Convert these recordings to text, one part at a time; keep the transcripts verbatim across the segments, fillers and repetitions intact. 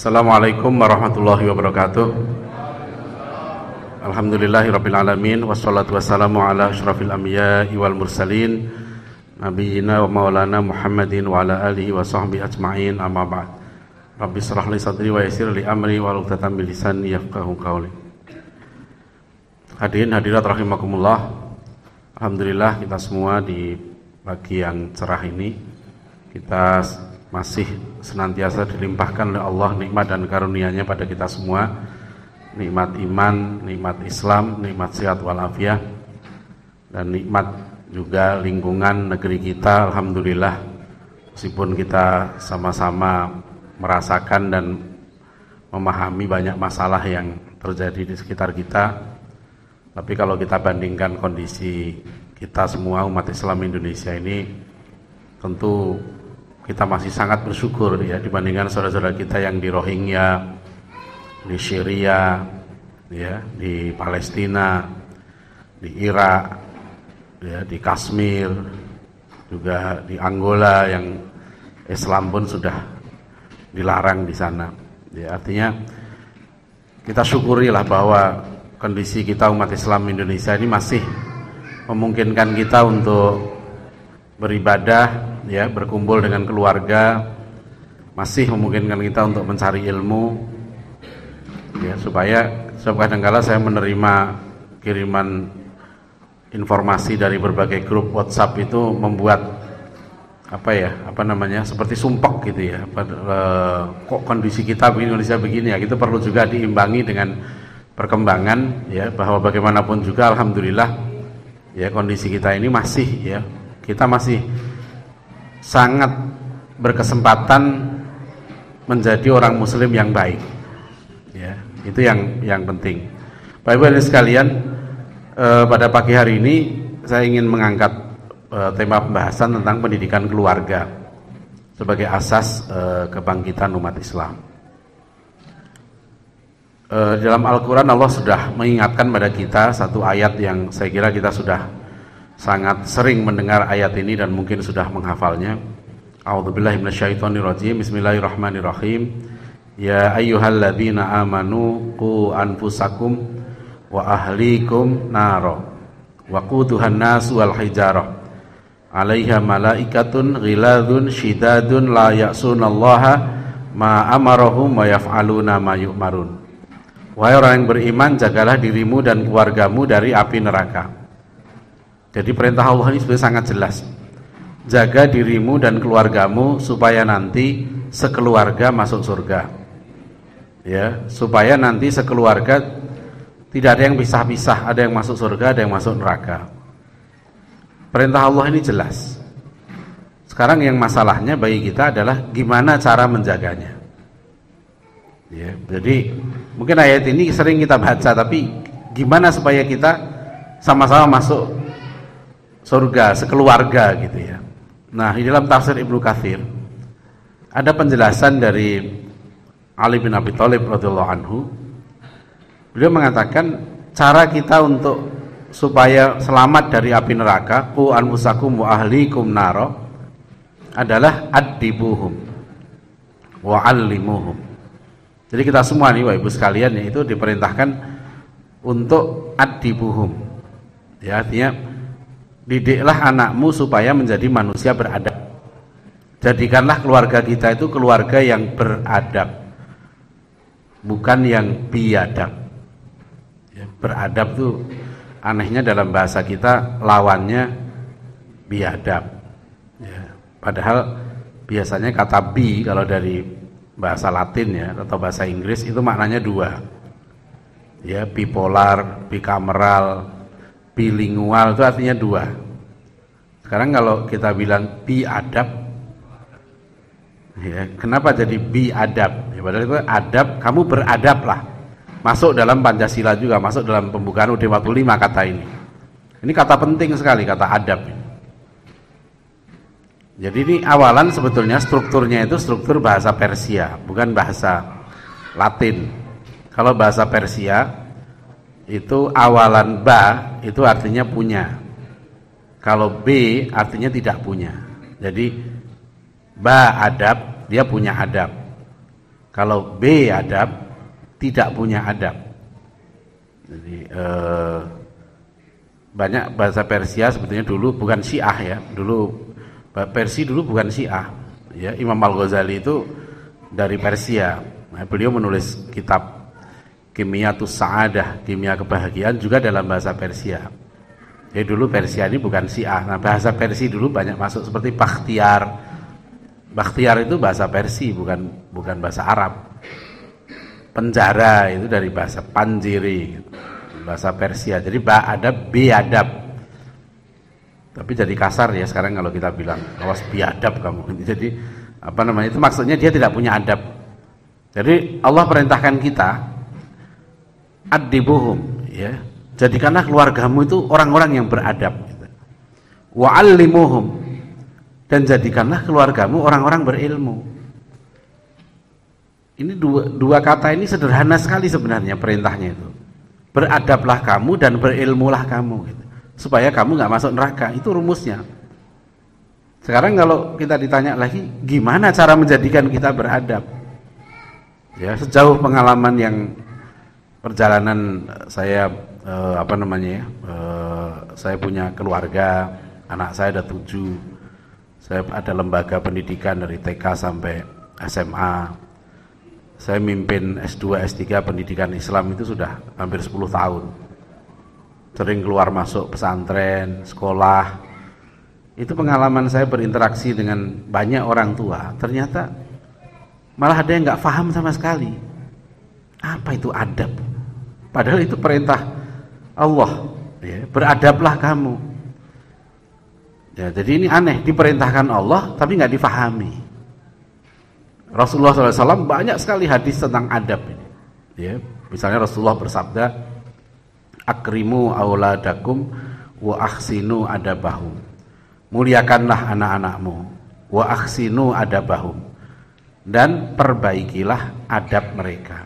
Assalamualaikum warahmatullahi wabarakatuh. Alhamdulillahirrabbilalamin. Wassalatu wassalamu ala asyrafil anbiya'i wal mursalin Nabiyyina wa maulana Muhammadin wa ala alihi wa sahbihi ajma'in, amma ba'd. Rabbi shrah li sadri wa yassir li amri wa uqdatam min lisani yafqahu qawli. Hadirin hadirat rahimakumullah. Alhamdulillah kita semua di pagi yang cerah ini kita masih senantiasa dilimpahkan oleh Allah nikmat dan karunia-Nya pada kita semua. Nikmat iman, nikmat Islam, nikmat sehat walafiat, dan nikmat juga lingkungan negeri kita. Alhamdulillah, meskipun kita sama-sama merasakan dan memahami banyak masalah yang terjadi di sekitar kita, tapi kalau kita bandingkan kondisi kita semua umat Islam Indonesia ini, tentu kita masih sangat bersyukur ya dibandingkan saudara-saudara kita yang di Rohingya, di Syria, ya, di Palestina, di Irak, ya, di Kashmir, juga di Angola yang Islam pun sudah dilarang di sana. Ya, artinya kita syukurilah bahwa kondisi kita umat Islam Indonesia ini masih memungkinkan kita untuk beribadah, ya, berkumpul dengan keluarga, masih memungkinkan kita untuk mencari ilmu, ya, supaya sebab kadang-kala saya menerima kiriman informasi dari berbagai grup WhatsApp itu membuat apa ya, apa namanya, seperti sumpek gitu ya. Kok kondisi kita begini, Indonesia begini ya, itu perlu juga diimbangi dengan perkembangan, ya, bahwa bagaimanapun juga alhamdulillah ya kondisi kita ini masih, ya, kita masih sangat berkesempatan menjadi orang muslim yang baik, ya, itu yang yang penting. Bapak Ibu sekalian, eh, pada pagi hari ini saya ingin mengangkat eh, tema pembahasan tentang pendidikan keluarga sebagai asas eh, kebangkitan umat Islam. Eh, dalam Al-Quran Allah sudah mengingatkan pada kita satu ayat yang saya kira kita sudah sangat sering mendengar ayat ini dan mungkin sudah menghafalnya. A'udzubillahi minasyaitonirrajim. Bismillahirrahmanirrahim. Ya ayyuhalladzina amanu qu anfusakum wa ahlikum naro wa quduhan nasu wal hijarah 'alaiha malaikatun ghiladun syidadun la ya'sunallaha ma amarahum wa yaf'aluna ma yu'marun. Wahai orang yang beriman, jagalah dirimu dan keluargamu dari api neraka. Jadi perintah Allah ini sebenarnya sangat jelas. Jaga dirimu dan keluargamu supaya nanti sekeluarga masuk surga. Ya, supaya nanti sekeluarga tidak ada yang pisah-pisah, ada yang masuk surga, ada yang masuk neraka. Perintah Allah ini jelas. Sekarang yang masalahnya bagi kita adalah gimana cara menjaganya. Ya, jadi mungkin ayat ini sering kita baca, tapi gimana supaya kita sama-sama masuk surga sekeluarga gitu ya. Nah, di dalam tafsir Ibnu Katsir ada penjelasan dari Ali bin Abi Thalib radhiyallahu anhu. Beliau mengatakan cara kita untuk supaya selamat dari api neraka, qu anfusakum wa ahlikum naro, adalah addibuhum wa 'allimuhum. Jadi kita semua nih Bapak Ibu sekalian itu diperintahkan untuk addibuhum. Ya, artinya didiklah anakmu supaya menjadi manusia beradab. Jadikanlah keluarga kita itu keluarga yang beradab, bukan yang biadab. Ya, beradab tuh anehnya dalam bahasa kita lawannya biadab. Ya, padahal biasanya kata bi kalau dari bahasa Latin ya atau bahasa Inggris itu maknanya dua. Ya, bipolar, bikameral, bilingual itu artinya dua. Sekarang kalau kita bilang biadab, ya, kenapa jadi biadab? Ya, padahal itu adab, kamu beradablah. Masuk dalam Pancasila juga, masuk dalam pembukaan U U D empat puluh lima kata ini. Ini kata penting sekali, kata adab. Jadi ini awalan sebetulnya strukturnya itu struktur bahasa Persia, bukan bahasa Latin. Kalau bahasa Persia itu awalan ba itu artinya punya. Kalau b artinya tidak punya. Jadi ba adab, dia punya adab. Kalau B adab, tidak punya adab. Jadi eh, banyak bahasa Persia sebetulnya dulu bukan Syiah ya. Dulu Persia dulu bukan Syiah. Ya, Imam Al-Ghazali itu dari Persia. Nah, beliau menulis kitab Kimiyatus Sa'adah, kimia kebahagiaan juga dalam bahasa Persia. Jadi dulu Persia ini bukan Syiah. Nah, bahasa Persia dulu banyak masuk seperti Bakhtiar. Bakhtiar itu bahasa Persia, bukan bukan bahasa Arab. Penjara itu dari bahasa Panjiri, bahasa Persia. Jadi ada biadab. Tapi jadi kasar ya sekarang kalau kita bilang, awas biadab kamu. Jadi apa namanya itu maksudnya dia tidak punya adab. Jadi Allah perintahkan kita adibuhum, ya. Jadikanlah keluargamu itu orang-orang yang beradab. Wa'allimuhum, dan jadikanlah keluargamu orang-orang berilmu. Ini dua, dua kata ini sederhana sekali sebenarnya perintahnya itu. Beradablah kamu dan berilmulah kamu, gitu. Supaya kamu nggak masuk neraka. Itu rumusnya. Sekarang kalau kita ditanya lagi, gimana cara menjadikan kita beradab? Ya, sejauh pengalaman yang perjalanan saya eh, apa namanya ya, eh, saya punya keluarga, anak saya ada tujuh, saya ada lembaga pendidikan dari T K sampai S M A, saya mimpin S dua S tiga pendidikan Islam itu sudah hampir sepuluh tahun, sering keluar masuk pesantren, sekolah. Itu pengalaman saya berinteraksi dengan banyak orang tua, ternyata malah ada yang nggak paham sama sekali apa itu adab. Padahal itu perintah Allah, ya, beradablah kamu. Ya, jadi ini aneh, diperintahkan Allah tapi nggak difahami. Rasulullah shallallahu alaihi wasallam banyak sekali hadis tentang adab ini. Ya, misalnya Rasulullah bersabda, akrimu auladakum wa ahsinu adabahum. Muliakanlah anak-anakmu, wa ahsinu adabahum, dan perbaikilah adab mereka.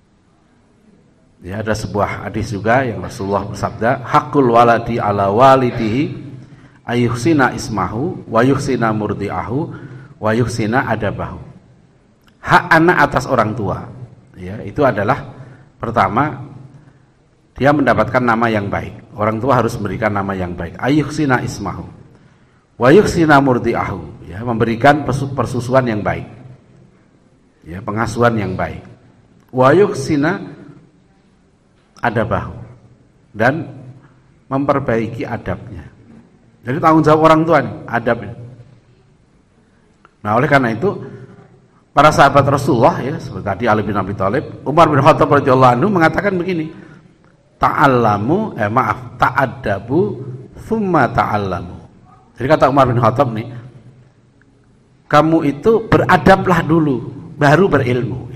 Ya, ada sebuah hadis juga yang Rasulullah bersabda, hakul waladi ala walidihi ayuhsina ismahu wa yuhsina murdi'ahu wa yuhsina adabahu. Hak anak atas orang tua, ya, itu adalah pertama dia mendapatkan nama yang baik. Orang tua harus memberikan nama yang baik. Ayuhsina ismahu wa yuhsina murdi'ahu, ya, memberikan persusuan yang baik, ya, pengasuhan yang baik. Wa yuhsina adabahu, dan memperbaiki adabnya. Jadi tanggung jawab orang tua nih, adabnya. Nah, oleh karena itu para sahabat Rasulullah, ya, seperti tadi Ali bin Abi Thalib, Umar bin Khattab radhiyallahu anhu mengatakan begini, ta'allamu eh maaf ta'addabu thumma ta'allamu. Jadi kata Umar bin Khattab nih, kamu itu beradablah dulu baru berilmu.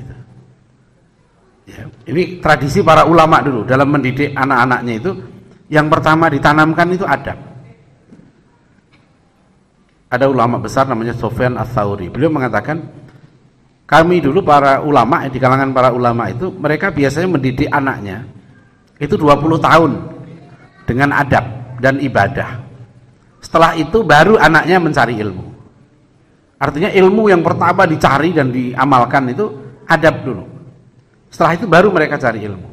Ya, ini tradisi para ulama dulu dalam mendidik anak-anaknya itu, yang pertama ditanamkan itu adab. Ada ulama besar namanya Sufyan Ats-Tsauri. Beliau mengatakan, kami dulu para ulama, di kalangan para ulama itu, mereka biasanya mendidik anaknya itu dua puluh tahun dengan adab dan ibadah. Setelah itu baru anaknya mencari ilmu. Artinya ilmu yang pertama dicari dan diamalkan itu adab dulu. Setelah itu baru mereka cari ilmu.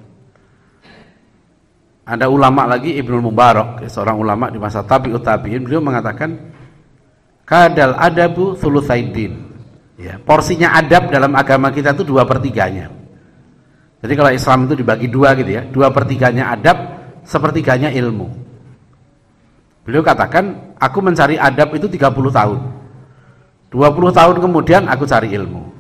Ada ulama lagi, Ibnul Mubarak, seorang ulama di masa tabi'ut tabi'in, beliau mengatakan, kadal adabu thulutsaiddin. Ya, porsinya adab dalam agama kita itu dua pertiganya. Jadi kalau Islam itu dibagi dua gitu ya, dua pertiganya adab, sepertiganya ilmu. Beliau katakan, aku mencari adab itu tiga puluh tahun. dua puluh tahun kemudian aku cari ilmu.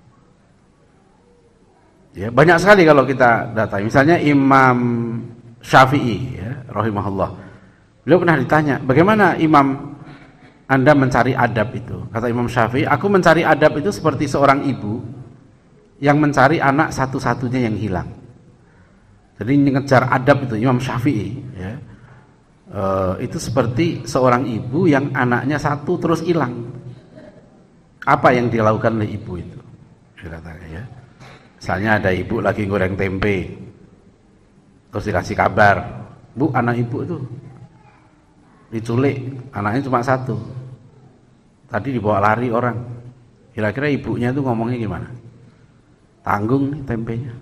Ya, banyak sekali kalau kita data. Misalnya Imam Syafi'i, ya, rahimahullah. Beliau pernah ditanya, bagaimana Imam Anda mencari adab itu? Kata Imam Syafi'i, aku mencari adab itu seperti seorang ibu yang mencari anak satu-satunya yang hilang. Jadi mengejar adab itu Imam Syafi'i, ya, e, itu seperti seorang ibu yang anaknya satu terus hilang. Apa yang dilakukan oleh ibu itu? Katakan, ya. Misalnya ada ibu lagi goreng tempe, terus dikasih kabar, Bu, anak ibu itu diculik, anaknya cuma satu, tadi dibawa lari orang. Kira-kira ibunya itu ngomongnya gimana? tanggung nih tempenya.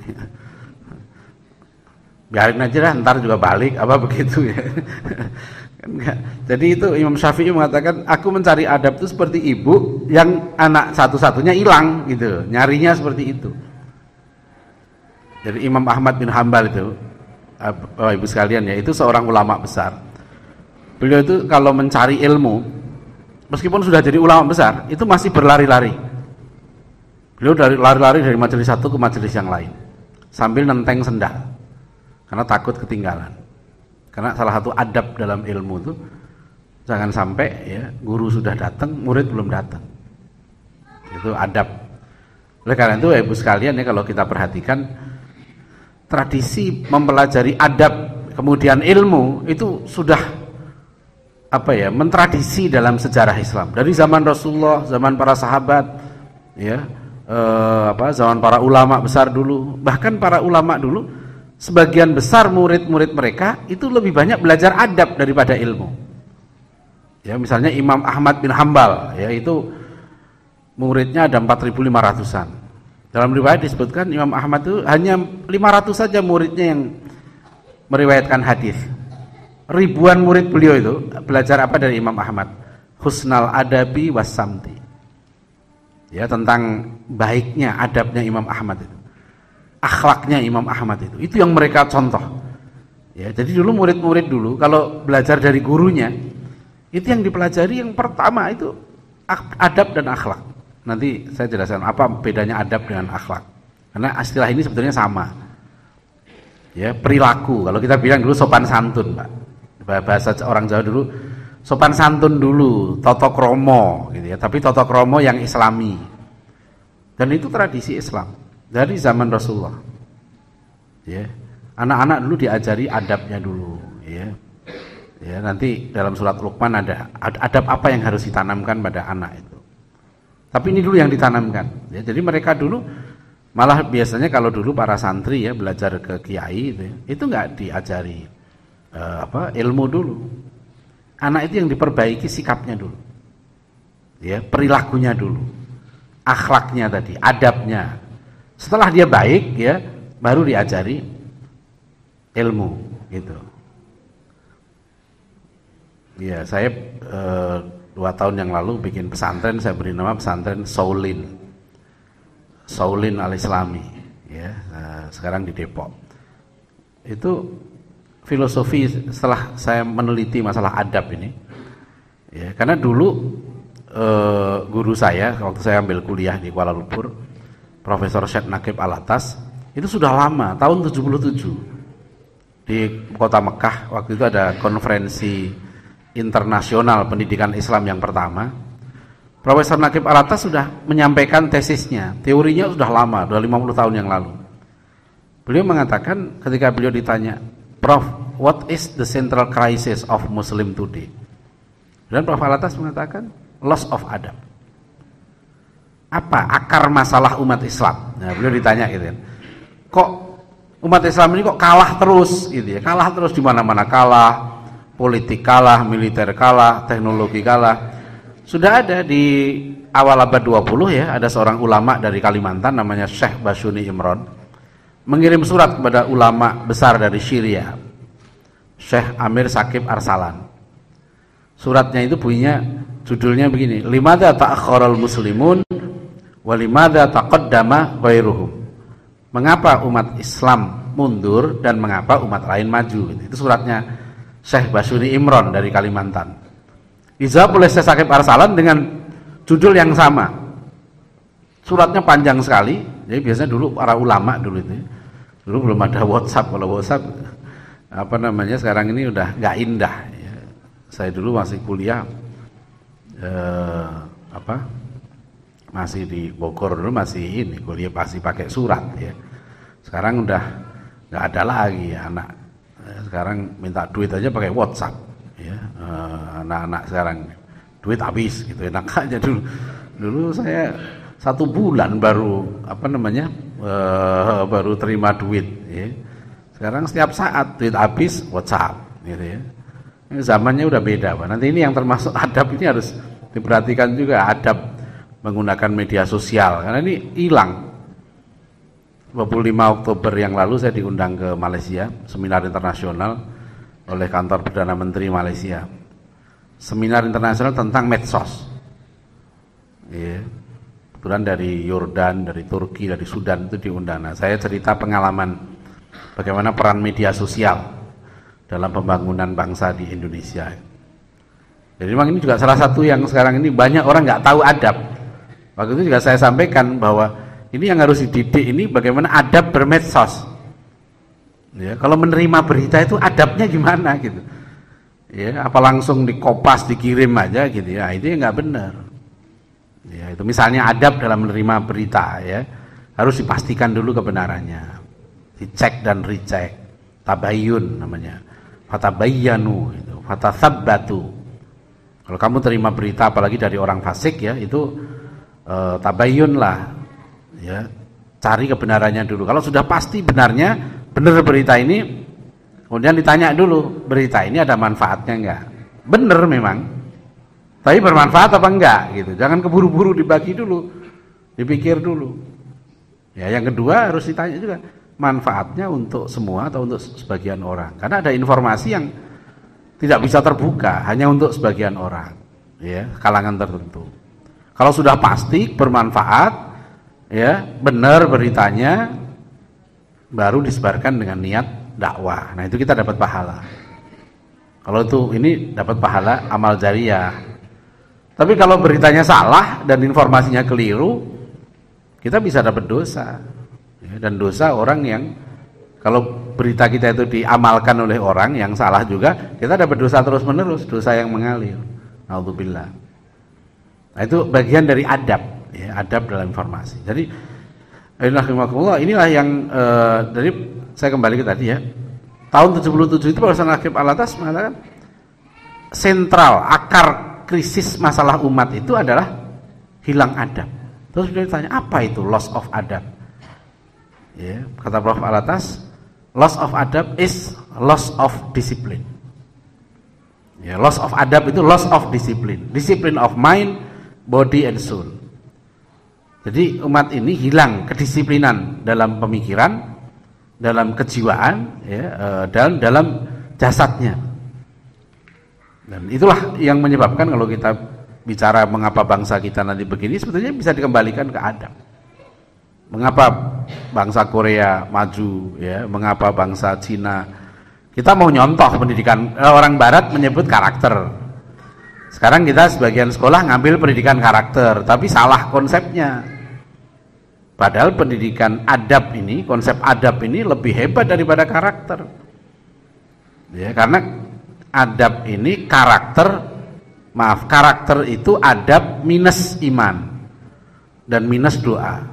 Biarin aja lah, ntar juga balik apa begitu ya. Kan enggak. Jadi itu Imam Syafi'i mengatakan, aku mencari adab itu seperti ibu yang anak satu-satunya hilang gitu, nyarinya seperti itu. Jadi Imam Ahmad bin Hambal itu, Bapak Ibu sekalian ya, itu seorang ulama besar. Beliau itu kalau mencari ilmu, meskipun sudah jadi ulama besar, itu masih berlari-lari. Beliau dari lari-lari dari majelis satu ke majelis yang lain, sambil nenteng sendal, karena takut ketinggalan. Karena salah satu adab dalam ilmu itu, jangan sampai ya guru sudah datang, murid belum datang. Itu adab. Oleh karena itu, Ibu sekalian ya, kalau kita perhatikan, tradisi mempelajari adab kemudian ilmu itu sudah apa ya, mentradisi dalam sejarah Islam dari zaman Rasulullah, zaman para sahabat ya, eh, apa zaman para ulama besar dulu. Bahkan para ulama dulu sebagian besar murid-murid mereka itu lebih banyak belajar adab daripada ilmu. Ya, misalnya Imam Ahmad bin Hambal ya, itu muridnya ada empat ribu lima ratusan. Dalam riwayat disebutkan Imam Ahmad itu hanya lima ratus saja muridnya yang meriwayatkan hadis. Ribuan murid beliau itu belajar apa dari Imam Ahmad? Husnal adabi wassamti. Ya, tentang baiknya adabnya Imam Ahmad itu. Akhlaknya Imam Ahmad itu. Itu yang mereka contoh. Ya, jadi dulu murid-murid dulu kalau belajar dari gurunya, itu yang dipelajari yang pertama itu adab dan akhlak. Nanti saya jelaskan apa bedanya adab dengan akhlak. Karena istilah ini sebetulnya sama. Ya, perilaku. Kalau kita bilang dulu sopan santun, Pak. Bahasa orang Jawa dulu sopan santun dulu, toto kromo gitu ya. Tapi toto kromo yang Islami. Dan itu tradisi Islam dari zaman Rasulullah. Ya. Anak-anak dulu diajari adabnya dulu, ya. Ya, nanti dalam surat Luqman ada adab apa yang harus ditanamkan pada anak itu. Tapi ini dulu yang ditanamkan. Ya, jadi mereka dulu malah biasanya kalau dulu para santri ya belajar ke kiai itu, ya, itu nggak diajari eh, apa ilmu dulu. Anak itu yang diperbaiki sikapnya dulu, ya perilakunya dulu, akhlaknya tadi, adabnya. Setelah dia baik ya, baru diajari ilmu gitu. Ya, saya eh, dua tahun yang lalu bikin pesantren, saya beri nama pesantren Saulin, Saulin Al-Islami, ya, nah, sekarang di Depok. Itu filosofi setelah saya meneliti masalah adab ini, ya, karena dulu eh, guru saya waktu saya ambil kuliah di Kuala Lumpur, Profesor Syed Naqib Alatas, itu sudah lama, tahun tujuh puluh tujuh di kota Mekah. Waktu itu ada konferensi internasional pendidikan Islam yang pertama. Profesor Naqib Alatas sudah menyampaikan tesisnya, teorinya sudah lama, sudah lima puluh tahun yang lalu. Beliau mengatakan ketika beliau ditanya, Prof, what is the central crisis of Muslim today? Dan Prof Alatas mengatakan, loss of adab. Apa akar masalah umat Islam? Nah, beliau ditanya gitu kan, kok umat Islam ini kok kalah terus gitu ya, kalah terus di mana-mana kalah. Politik kalah, militer kalah, teknologi kalah. Sudah ada di awal abad dua puluh ya, ada seorang ulama dari Kalimantan namanya Syekh Basyuni Imron mengirim surat kepada ulama besar dari Syria, Syekh Amir Saqib Arsalan. Suratnya itu bunyinya, judulnya begini, limadza ta'akhkharal muslimun wa limadza taqaddama ghairuhum. Mengapa umat Islam mundur dan mengapa umat lain maju? Itu suratnya Syekh Basyuni Imron dari Kalimantan. Dijawab oleh Syekh Saqib Arsalan dengan judul yang sama. Suratnya panjang sekali. Jadi biasanya dulu para ulama dulu itu, dulu belum ada WhatsApp. Kalau WhatsApp apa namanya sekarang ini udah nggak indah. Ya. Saya dulu masih kuliah eh, apa masih di Bogor dulu masih ini kuliah pasti pakai surat ya. Sekarang udah nggak ada lagi ya, anak. Sekarang minta duit aja pakai WhatsApp ya. Anak-anak sekarang duit habis gitu, enak aja. Dulu dulu saya satu bulan baru apa namanya uh, baru terima duit ya. Sekarang setiap saat duit habis WhatsApp gitu ya. Ini zamannya udah beda, Pak. Nanti ini yang termasuk adab ini harus diperhatikan juga, adab menggunakan media sosial, karena ini hilang dua puluh lima Oktober yang lalu saya diundang ke Malaysia, seminar internasional oleh kantor Perdana Menteri Malaysia. Seminar internasional tentang medsos. Ya. Kebetulan dari Yordan, dari Turki, dari Sudan itu diundang. Nah, saya cerita pengalaman bagaimana peran media sosial dalam pembangunan bangsa di Indonesia. Jadi memang ini juga salah satu yang sekarang ini banyak orang nggak tahu adab. Waktu itu juga saya sampaikan bahwa ini yang harus dididik ini bagaimana adab bermedsos. Ya, kalau menerima berita itu adabnya gimana gitu. Ya, apa langsung dikopas dikirim aja gitu ya. Itu ya nggak benar. Ya, itu misalnya adab dalam menerima berita ya. Harus dipastikan dulu kebenarannya. Dicek dan recheck. Tabayyun namanya. Fatabayyanu itu, fatatsabbatu. Kalau kamu terima berita apalagi dari orang fasik ya, itu e, tabayyun lah. Ya, cari kebenarannya dulu. Kalau sudah pasti benarnya, benar berita ini, kemudian ditanya dulu, berita ini ada manfaatnya enggak? Benar memang. Tapi bermanfaat apa enggak gitu. Jangan keburu-buru dibagi dulu. Dipikir dulu. Ya, yang kedua harus ditanya juga, manfaatnya untuk semua atau untuk sebagian orang? Karena ada informasi yang tidak bisa terbuka, hanya untuk sebagian orang, ya, kalangan tertentu. Kalau sudah pasti bermanfaat, ya, benar beritanya, baru disebarkan dengan niat dakwah. Nah, itu kita dapat pahala. Kalau itu ini dapat pahala amal jariyah. Tapi kalau beritanya salah dan informasinya keliru, kita bisa dapat dosa. Ya, dan dosa orang yang kalau berita kita itu diamalkan oleh orang yang salah juga, kita dapat dosa terus-menerus, dosa yang mengalir. Naudzubillah. Nah, itu bagian dari adab, ya, adab dalam informasi. Jadi, inilah yang eh, dari saya kembali ke tadi ya. Tahun tujuh puluh tujuh itu Profesor Naqib Al-Atas mengatakan sentral akar krisis masalah umat itu adalah hilang adab. Terus dia ditanya, apa itu loss of adab? Ya, kata Prof Al-Atas, loss of adab is loss of discipline. Ya, loss of adab itu loss of discipline, discipline of mind, body and soul. Jadi umat ini hilang kedisiplinan dalam pemikiran, dalam kejiwaan, ya, dan dalam jasadnya. Dan itulah yang menyebabkan kalau kita bicara mengapa bangsa kita nanti begini, sebetulnya bisa dikembalikan ke adab. Mengapa bangsa Korea maju, ya? Mengapa bangsa Cina? Kita mau nyontoh pendidikan, eh, orang Barat menyebut karakter. Sekarang kita sebagian sekolah ngambil pendidikan karakter, tapi salah konsepnya. Padahal pendidikan adab ini, konsep adab ini lebih hebat daripada karakter. Ya, karena adab ini karakter, maaf, karakter itu adab minus iman dan minus doa.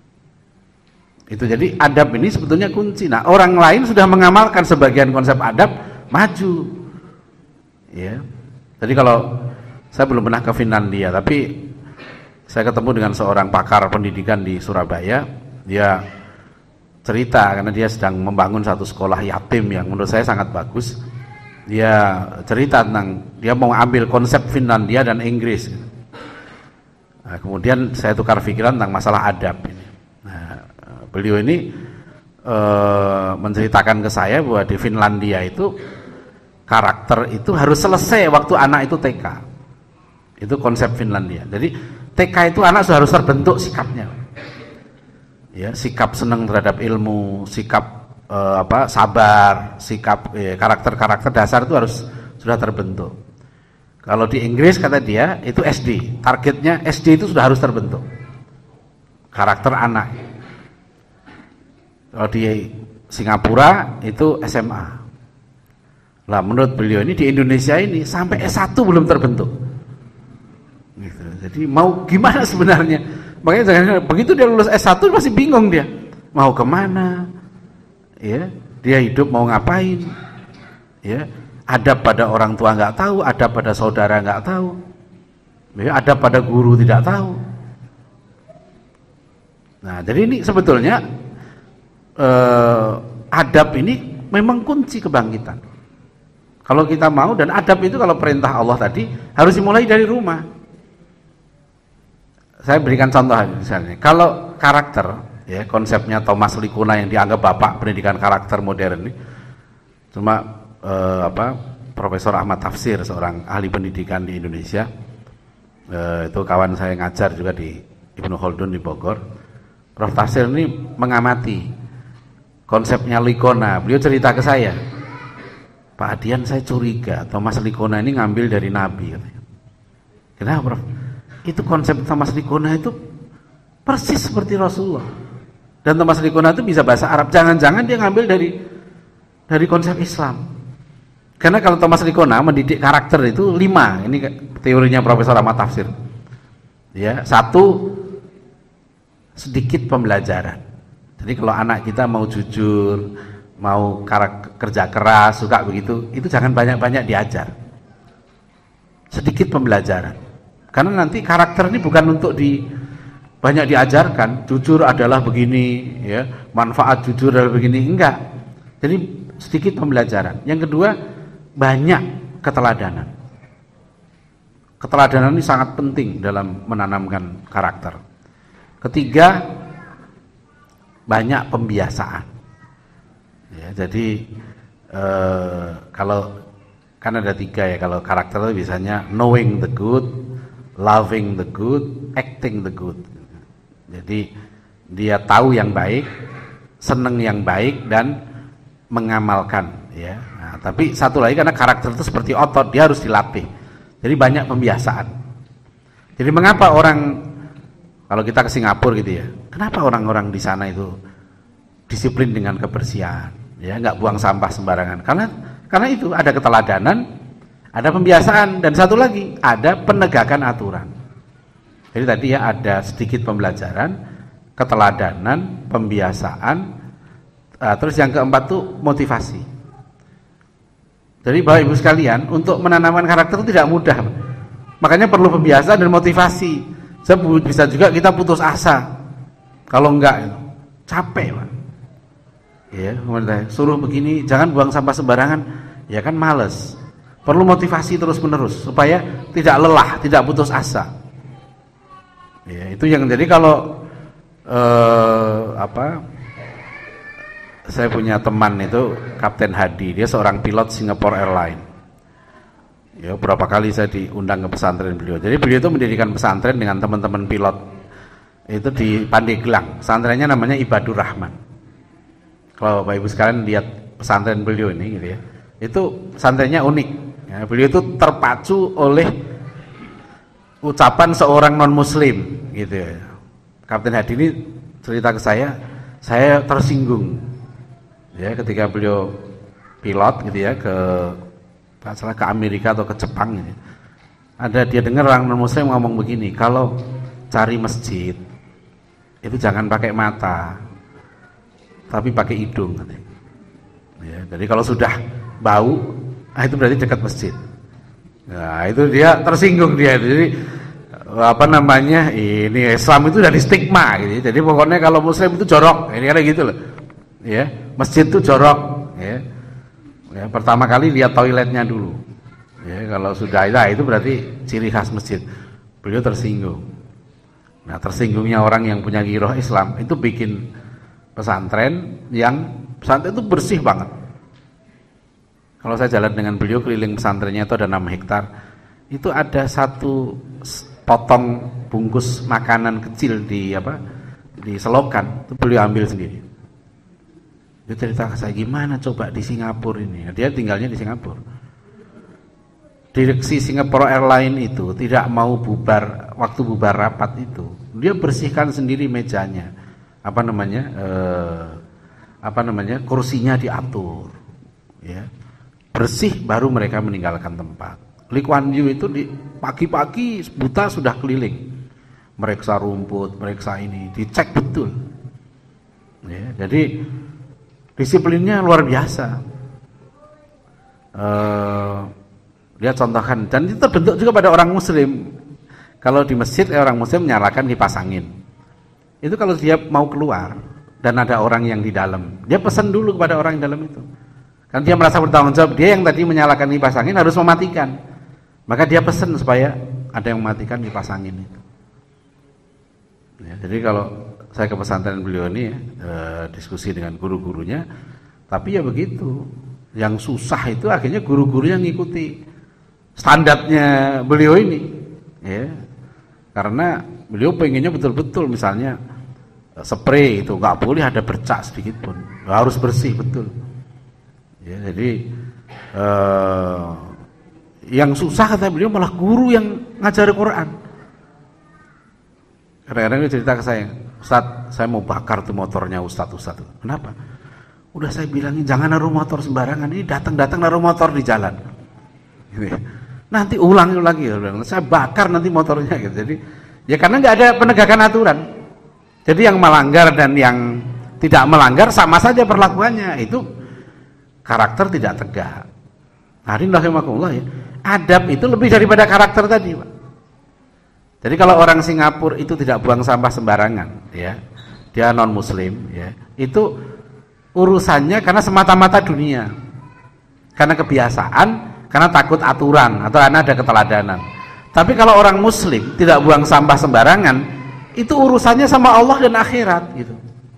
Itu jadi adab ini sebetulnya kunci. Nah, orang lain sudah mengamalkan sebagian konsep adab, maju. Ya. Jadi kalau saya belum pernah ke Finlandia, tapi saya ketemu dengan seorang pakar pendidikan di Surabaya. Dia cerita karena dia sedang membangun satu sekolah yatim yang menurut saya sangat bagus. Dia cerita tentang dia mau ambil konsep Finlandia dan Inggris. Nah, kemudian saya tukar pikiran tentang masalah adab ini. Beliau ini e, menceritakan ke saya bahwa di Finlandia itu karakter itu harus selesai waktu anak itu T K. Itu konsep Finlandia. Jadi T K itu anak sudah harus terbentuk sikapnya. Ya, sikap senang terhadap ilmu, sikap e, apa sabar, sikap e, karakter-karakter dasar itu harus sudah terbentuk. Kalau di Inggris kata dia itu S D. Targetnya S D itu sudah harus terbentuk. Karakter anak. Kalau di Singapura itu S M A. Lah menurut beliau ini di Indonesia ini sampai S satu belum terbentuk. Gitu. Jadi mau gimana sebenarnya? Makanya jangan begitu dia lulus S satu masih bingung dia. Mau kemana? Ya, dia hidup mau ngapain? Ya, adab pada orang tua nggak tahu, adab pada saudara nggak tahu. Ya, adab pada guru tidak tahu. Nah, jadi ini sebetulnya Eh, adab ini memang kunci kebangkitan. Kalau kita mau, dan adab itu kalau perintah Allah tadi harus dimulai dari rumah. Saya berikan contoh misalnya, kalau karakter ya, konsepnya Thomas Likuna yang dianggap bapak pendidikan karakter modern ini. Cuma eh, apa Profesor Ahmad Tafsir, seorang ahli pendidikan di Indonesia, eh, itu kawan saya ngajar juga di Ibnu Khaldun di Bogor. Prof Tafsir ini mengamati konsepnya Likona. Beliau cerita ke saya, Pak Adian, saya curiga Thomas Likona ini ngambil dari Nabi. Kenapa, Prof? Itu konsep Thomas Likona itu persis seperti Rasulullah. Dan Thomas Likona itu bisa bahasa Arab. Jangan-jangan dia ngambil dari dari konsep Islam. Karena kalau Thomas Likona mendidik karakter itu lima. Ini teorinya Profesor Ahmad Tafsir. Ya, satu, sedikit pembelajaran. Jadi kalau anak kita mau jujur, mau kerja keras, suka begitu, itu jangan banyak-banyak diajar. Sedikit pembelajaran. Karena nanti karakter ini bukan untuk di banyak diajarkan, jujur adalah begini, ya, manfaat jujur adalah begini, enggak. Jadi sedikit pembelajaran. Yang kedua, banyak keteladanan. Keteladanan ini sangat penting dalam menanamkan karakter. Ketiga, banyak pembiasaan. Ya, jadi eh, kalau kan ada tiga ya, kalau karakter itu biasanya knowing the good, loving the good, acting the good. Jadi dia tahu yang baik, seneng yang baik, dan mengamalkan. Ya. Nah, tapi satu lagi, karena karakter itu seperti otot, dia harus dilatih. Jadi banyak pembiasaan. Jadi mengapa orang, kalau kita ke Singapura gitu ya, kenapa orang-orang di sana itu disiplin dengan kebersihan, ya, nggak buang sampah sembarangan? Karena karena itu ada keteladanan, ada pembiasaan, dan satu lagi ada penegakan aturan. Jadi tadi ya ada sedikit pembelajaran, keteladanan, pembiasaan, uh, terus yang keempat tuh motivasi. Jadi Bapak Ibu sekalian, untuk menanamkan karakter itu tidak mudah. Makanya perlu pembiasaan dan motivasi. Bisa juga kita putus asa kalau enggak, capek Pak. Ya, suruh begini, jangan buang sampah sembarangan, ya kan males. Perlu motivasi terus menerus supaya tidak lelah, tidak putus asa. Ya, itu yang jadi kalau eh, apa? Saya punya teman itu Kapten Hadi, dia seorang pilot Singapore Airlines. Ya, berapa kali saya diundang ke pesantren beliau. Jadi beliau itu mendirikan pesantren dengan teman-teman pilot itu di Pandeglang. Pesantrennya namanya Ibadur Rahman. Kalau Bapak Ibu sekalian lihat pesantren beliau ini gitu ya, itu pesantrennya unik. Ya, beliau itu terpacu oleh ucapan seorang non muslim gitu ya. Kapten Hadi ini cerita ke saya, saya tersinggung ya ketika beliau pilot gitu ya ke salah ke Amerika atau ke Jepang gitu. Ada dia dengar orang non muslim ngomong begini, kalau cari masjid itu jangan pakai mata tapi pakai hidung katanya. Ya, jadi kalau sudah bau, ah itu berarti dekat masjid. Nah, itu dia tersinggung dia. Jadi apa namanya? Ini Islam itu dari stigma gitu. Jadi pokoknya kalau muslim itu jorok. Ini kayak gitu loh. Ya, masjid itu jorok, ya. Ya, pertama kali lihat toiletnya dulu. Ya, kalau sudah itu, itu berarti ciri khas masjid. Beliau tersinggung. Nah, tersinggungnya orang yang punya giroh Islam itu bikin pesantren yang pesantren itu bersih banget. Kalau saya jalan dengan beliau keliling pesantrennya itu ada enam hektar. Itu ada satu potong bungkus makanan kecil di apa? Di selokan, itu beliau ambil sendiri. Dia cerita ke saya, gimana coba di Singapura ini? Dia tinggalnya di Singapura. Direksi Singapore Airlines itu tidak mau bubar, waktu bubar rapat itu dia bersihkan sendiri mejanya, apa namanya, eh, apa namanya, kursinya diatur, ya, bersih baru mereka meninggalkan tempat. Lee Kuan Yew itu di pagi-pagi buta sudah keliling, meriksa rumput, meriksa ini, dicek betul, ya, jadi disiplinnya luar biasa. Eh, Dia contohkan, dan itu terbentuk juga pada orang muslim. Kalau di masjid eh, orang muslim menyalakan kipas angin. Itu kalau dia mau keluar dan ada orang yang di dalam, dia pesan dulu kepada orang yang dalam itu. Kan dia merasa bertanggung jawab, dia yang tadi menyalakan kipas angin harus mematikan. Maka dia pesan supaya ada yang mematikan kipas angin itu. Ya, jadi kalau saya ke pesantren beliau ini ya, eh, diskusi dengan guru-gurunya, tapi ya begitu, yang susah itu akhirnya guru-guru yang ngikuti standarnya beliau ini, ya, karena beliau pengennya betul-betul misalnya spray itu nggak boleh ada bercak sedikit pun, harus bersih betul, ya, jadi eh, yang susah kata beliau malah guru yang ngajari Quran. Kadang-kadang dia cerita ke saya, Ustadz, saya mau bakar tuh motornya Ustadz, Ustadz. Kenapa? Udah saya bilangin jangan naruh motor sembarangan, ini datang-datang naruh motor di jalan. Gitu ya. Nanti ulangi lagi, saya bakar nanti motornya. Gitu. Jadi ya karena nggak ada penegakan aturan. Jadi yang melanggar dan yang tidak melanggar sama saja perlakuannya. Itu karakter tidak tegak. Nah, ini rahimakumullah ya. Adab itu lebih daripada karakter tadi, Pak. Jadi kalau orang Singapura itu tidak buang sampah sembarangan, ya, dia non Muslim, ya, itu urusannya karena semata-mata dunia, karena kebiasaan, karena takut aturan atau karena ada keteladanan. Tapi kalau orang Muslim tidak buang sampah sembarangan, itu urusannya sama Allah dan akhirat, gitu.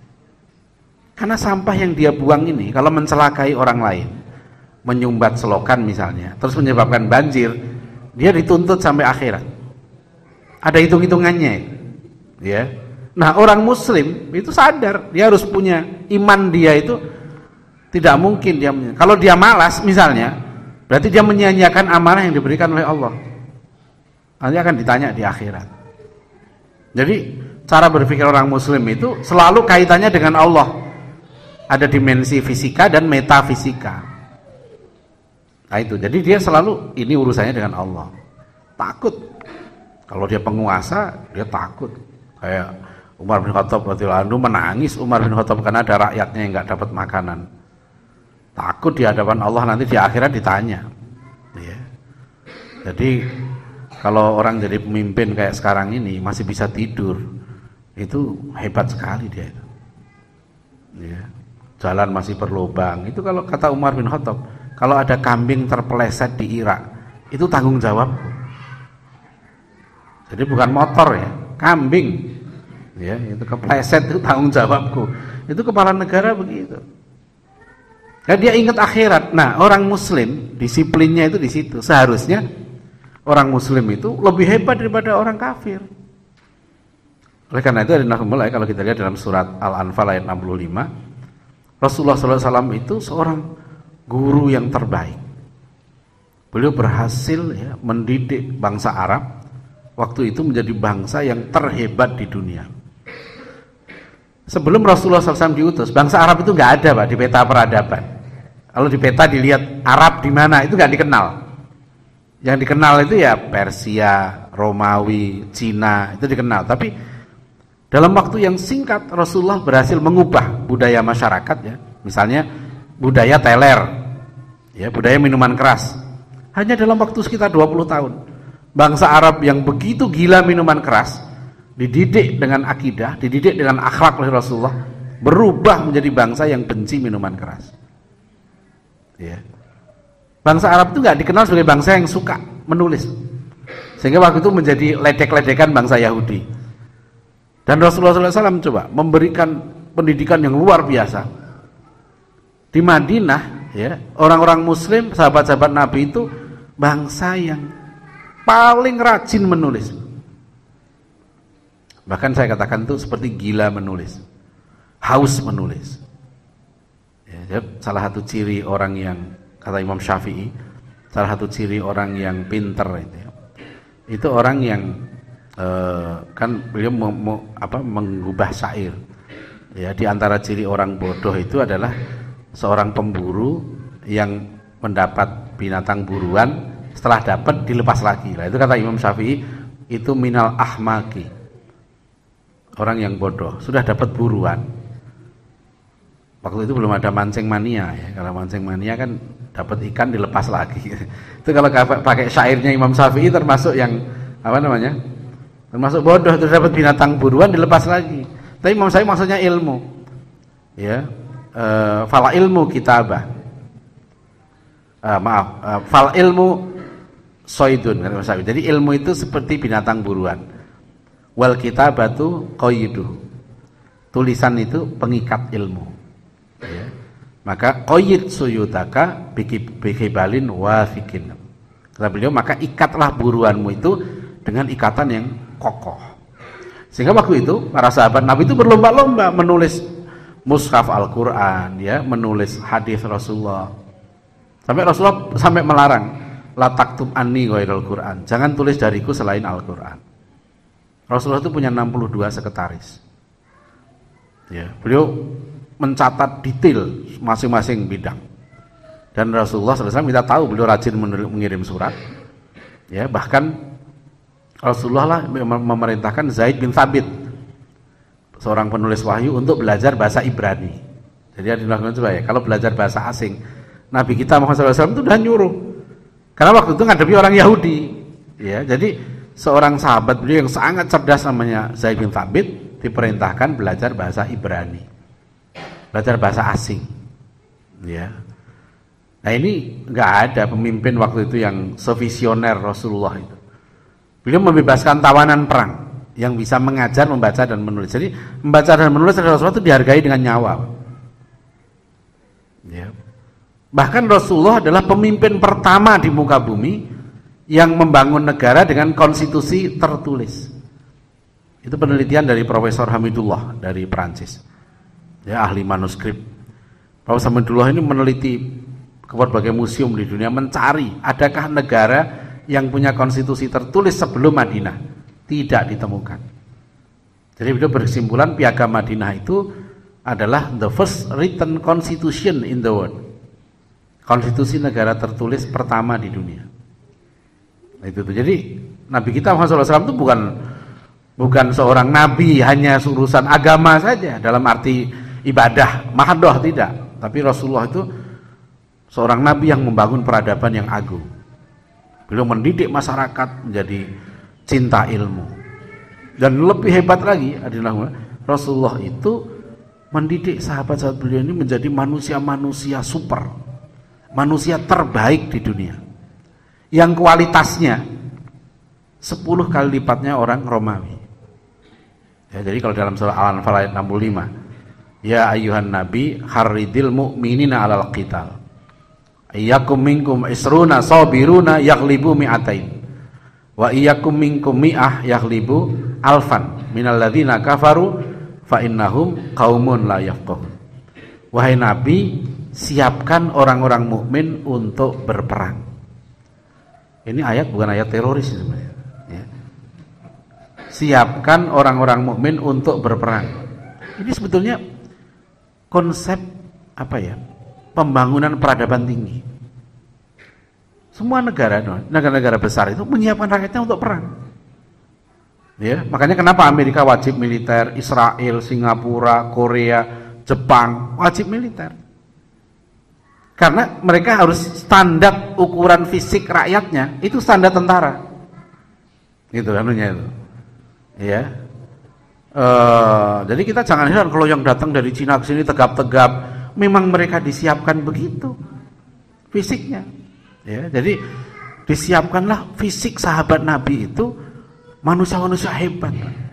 Karena sampah yang dia buang ini, kalau mencelakai orang lain, menyumbat selokan misalnya, terus menyebabkan banjir, dia dituntut sampai akhirat. Ada hitung-hitungannya, ya. Nah, orang Muslim itu sadar dia harus punya iman, dia itu tidak mungkin dia. Kalau dia malas, misalnya, berarti dia menyia-nyiakan amanah yang diberikan oleh Allah. Nanti akan ditanya di akhirat. Jadi cara berpikir orang Muslim itu selalu kaitannya dengan Allah. Ada dimensi fisika dan metafisika. Nah itu, jadi dia selalu ini urusannya dengan Allah. Takut. Kalau dia penguasa, dia takut. Kayak Umar bin Khattab radhiyallahu anhu menangis Umar bin Khattab karena ada rakyatnya yang nggak dapat makanan. Takut di hadapan Allah nanti di akhirat ditanya. Ya. Jadi kalau orang jadi pemimpin kayak sekarang ini masih bisa tidur, itu hebat sekali dia itu. Ya. Jalan masih berlubang. Itu kalau kata Umar bin Khattab, kalau ada kambing terpeleset di Irak, itu tanggung jawabku. Jadi bukan motor ya, kambing, ya itu kepleset itu tanggung jawabku. Itu kepala negara begitu. Dan dia ingat akhirat. Nah, orang Muslim disiplinnya itu di situ. Seharusnya orang Muslim itu lebih hebat daripada orang kafir. Oleh karena itu ada mulai kalau kita lihat dalam surat Al-Anfal ayat enam puluh lima, Rasulullah shallallahu alaihi wasallam itu seorang guru yang terbaik. Beliau berhasil ya, mendidik bangsa Arab. Waktu itu menjadi bangsa yang terhebat di dunia. Sebelum Rasulullah shallallahu alaihi wasallam diutus, bangsa Arab itu nggak ada, Pak, di peta peradaban. Kalau di peta dilihat Arab di mana, itu nggak dikenal. Yang dikenal itu ya Persia, Romawi, Cina, itu dikenal. Tapi dalam waktu yang singkat Rasulullah berhasil mengubah budaya masyarakat, ya. Misalnya budaya teler, ya, budaya minuman keras. Hanya dalam waktu sekitar dua puluh tahun. Bangsa Arab yang begitu gila minuman keras, dididik dengan akidah, dididik dengan akhlak oleh Rasulullah, berubah menjadi bangsa yang benci minuman keras. Ya. Bangsa Arab itu nggak dikenal sebagai bangsa yang suka menulis, sehingga waktu itu menjadi ledek-ledekan bangsa Yahudi. Dan Rasulullah shallallahu alaihi wasallam coba memberikan pendidikan yang luar biasa. Di Madinah, ya, orang-orang Muslim, sahabat-sahabat Nabi itu bangsa yang paling rajin menulis. Bahkan saya katakan itu seperti gila menulis, haus menulis. Ya, salah satu ciri orang yang, kata Imam Syafi'i, salah satu ciri orang yang pinter itu, ya, itu orang yang eh, kan beliau mau, mau, apa, mengubah syair. Ya, di antara ciri orang bodoh itu adalah seorang pemburu yang mendapat binatang buruan, setelah dapat dilepas lagi. Nah, itu kata Imam Syafi'i, itu minal ahmaki, orang yang bodoh, sudah dapat buruan. Waktu itu belum ada mancing mania, ya. Kalau mancing mania kan dapat ikan dilepas lagi. Itu kalau pakai syairnya Imam Syafi'i termasuk yang apa namanya? Termasuk bodoh, itu dapat binatang buruan dilepas lagi. Tapi Imam Syafi'i maksudnya ilmu. Ya. E, fal ilmu kitabah. E, maaf, e, fal ilmu soidun. Jadi ilmu itu seperti binatang buruan. Wal kitabatu qayyiduh. tulisan itu pengikat ilmu. Ya. Maka qayyid suyutaka bikibalin wafikin. Kata beliau, maka ikatlah buruanmu itu dengan ikatan yang kokoh. Sehingga waktu itu para sahabat Nabi itu berlomba-lomba menulis mushaf Al-Qur'an, ya, menulis hadis Rasulullah. Sampai Rasulullah sampai melarang, la taktub anni ghairal Qur'an. Jangan tulis dariku selain Al-Qur'an. Rasulullah itu punya enam puluh dua sekretaris. Ya, beliau mencatat detail masing-masing bidang. Dan Rasulullah shallallahu alaihi wasallam kita tahu beliau rajin mengirim surat. Ya, bahkan Rasulullah lah memerintahkan Zaid bin Thabit, seorang penulis wahyu, untuk belajar bahasa Ibrani. Jadi ada coba ya, kalau belajar bahasa asing, Nabi kita Muhammad shallallahu alaihi wasallam itu udah nyuruh. Karena waktu itu ngadepi orang Yahudi. Ya, jadi seorang sahabat beliau yang sangat cerdas namanya Zaid bin Thabit diperintahkan belajar bahasa Ibrani, belajar bahasa asing. Ya. Nah ini nggak ada pemimpin waktu itu yang sevisioner Rasulullah itu. Beliau membebaskan tawanan perang yang bisa mengajar, membaca dan menulis. Jadi membaca dan menulis adalah sesuatu itu dihargai dengan nyawa. Ya. Bahkan Rasulullah adalah pemimpin pertama di muka bumi yang membangun negara dengan konstitusi tertulis. Itu penelitian dari Profesor Hamidullah dari Perancis, ya, ahli manuskrip. Profesor Hamidullah ini meneliti ke berbagai museum di dunia, mencari adakah negara yang punya konstitusi tertulis sebelum Madinah. Tidak ditemukan. Jadi beliau berkesimpulan Piagam Madinah itu adalah the first written constitution in the world. Konstitusi negara tertulis pertama di dunia. Nah, itu tuh. Jadi Nabi kita Muhammad shallallahu alaihi wasallam itu bukan bukan seorang nabi hanya urusan agama saja dalam arti ibadah mahdoh, tidak. Tapi Rasulullah itu seorang nabi yang membangun peradaban yang agung. Beliau mendidik masyarakat menjadi cinta ilmu. Dan lebih hebat lagi adalah Rasulullah itu mendidik sahabat-sahabat beliau ini menjadi manusia-manusia super, manusia terbaik di dunia, yang kualitasnya sepuluh kali lipatnya orang Romawi. Ya, jadi kalau dalam surah Al-Anfal ayat enam puluh lima, ya ayyuhan nabi harridil mu'minina alal qital iyyakum minkum isruna sabiruna yaghlibu mi'atain wa iyyakum minkum mi'ah yaghlibu alfan minal ladzina kafaru fa innahum qaumun la yafqahun. Wahai nabi, siapkan orang-orang mukmin untuk berperang. Ini ayat bukan ayat teroris sebenarnya, ya. Siapkan orang-orang mukmin untuk berperang. Ini sebetulnya konsep apa ya? Pembangunan peradaban tinggi. Semua negara, negara-negara besar itu menyiapkan rakyatnya untuk perang. Ya, makanya kenapa Amerika wajib militer, Israel, Singapura, Korea, Jepang wajib militer. Karena mereka harus standar ukuran fisik rakyatnya itu standar tentara. Gitu anunya itu. Ya. E, jadi kita jangan heran kalau yang datang dari Cina ke sini tegap-tegap. Memang mereka disiapkan begitu fisiknya. Ya, jadi disiapkanlah fisik sahabat Nabi itu manusia-manusia hebat.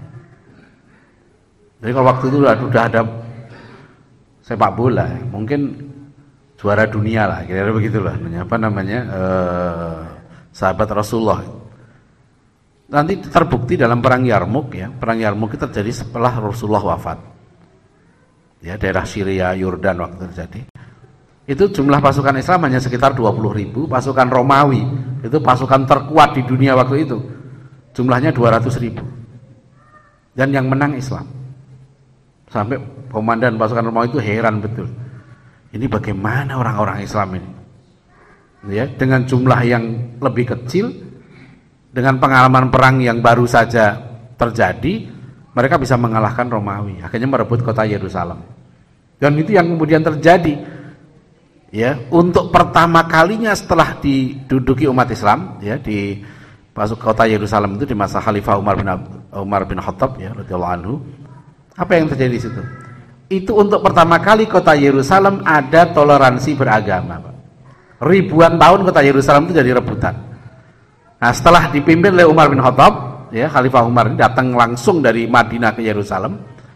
Jadi kalau waktu itu udah, udah ada sepak bola, ya, mungkin juara dunia lah, kira-kira begitulah. Apa namanya eh, sahabat Rasulullah. Nanti terbukti dalam perang Yarmuk, ya, perang Yarmuk itu terjadi setelah Rasulullah wafat. Ya, daerah Syria, Yordan waktu terjadi. Itu jumlah pasukan Islam hanya sekitar dua puluh ribu, pasukan Romawi itu pasukan terkuat di dunia waktu itu. Jumlahnya dua ratus ribu. Dan yang menang Islam. Sampai komandan pasukan Romawi itu heran betul. Ini bagaimana orang-orang Islam ini? Ya, dengan jumlah yang lebih kecil, dengan pengalaman perang yang baru saja terjadi, mereka bisa mengalahkan Romawi, akhirnya merebut kota Yerusalem. Dan itu yang kemudian terjadi, ya, untuk pertama kalinya setelah diduduki umat Islam, ya, di masuk kota Yerusalem itu di masa Khalifah Umar bin Umar bin Khattab, ya, radhiyallahu anhu. Apa yang terjadi di situ? Itu untuk pertama kali kota Yerusalem ada toleransi beragama, Pak. Ribuan tahun kota Yerusalem itu jadi rebutan. Nah, setelah dipimpin oleh Umar bin Khattab, ya, Khalifah Umar ini datang langsung dari Madinah ke Yerusalem,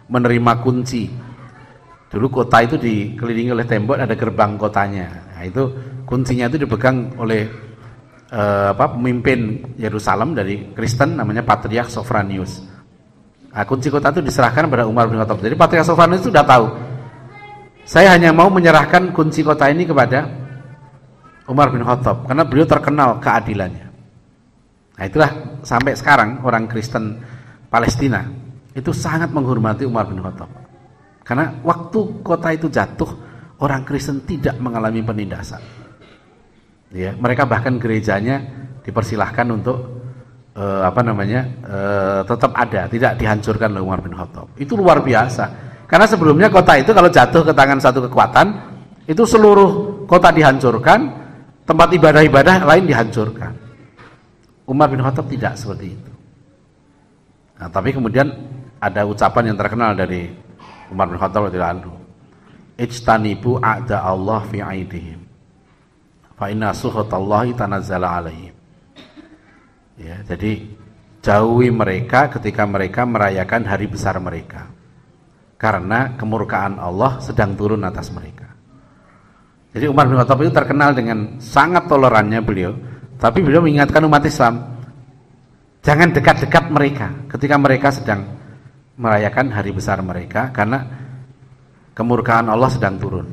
menerima kunci. Dulu kota itu dikelilingi oleh tembok, ada gerbang kotanya. Nah, itu kuncinya itu dipegang oleh eh, apa, pemimpin Yerusalem dari Kristen namanya Patriark Sophronius. Nah, kunci kota itu diserahkan pada Umar bin Khattab. Jadi Patriark Sophronius itu sudah tahu, saya hanya mau menyerahkan kunci kota ini kepada Umar bin Khattab karena beliau terkenal keadilannya. Nah, itulah sampai sekarang orang Kristen Palestina itu sangat menghormati Umar bin Khattab. Karena waktu kota itu jatuh, orang Kristen tidak mengalami penindasan. Ya, mereka bahkan gerejanya dipersilahkan untuk uh, apa namanya uh, tetap ada, tidak dihancurkan oleh Umar bin Khattab. Itu luar biasa. Karena sebelumnya kota itu kalau jatuh ke tangan satu kekuatan, itu seluruh kota dihancurkan, tempat ibadah-ibadah lain dihancurkan. Umar bin Khattab tidak seperti itu. Nah, tapi kemudian ada ucapan yang terkenal dari Umar bin Khattab radhiyallahu anhu, ijtanibu a'da Allah fi aidihim fa inna sukhatallahi tanazzala alaihim. Ya, jadi jauhi mereka ketika mereka merayakan hari besar mereka, karena kemurkaan Allah sedang turun atas mereka. Jadi Umar bin Khattab itu terkenal dengan sangat tolerannya beliau, tapi beliau mengingatkan umat Islam, jangan dekat-dekat mereka ketika mereka sedang merayakan hari besar mereka, karena kemurkaan Allah sedang turun.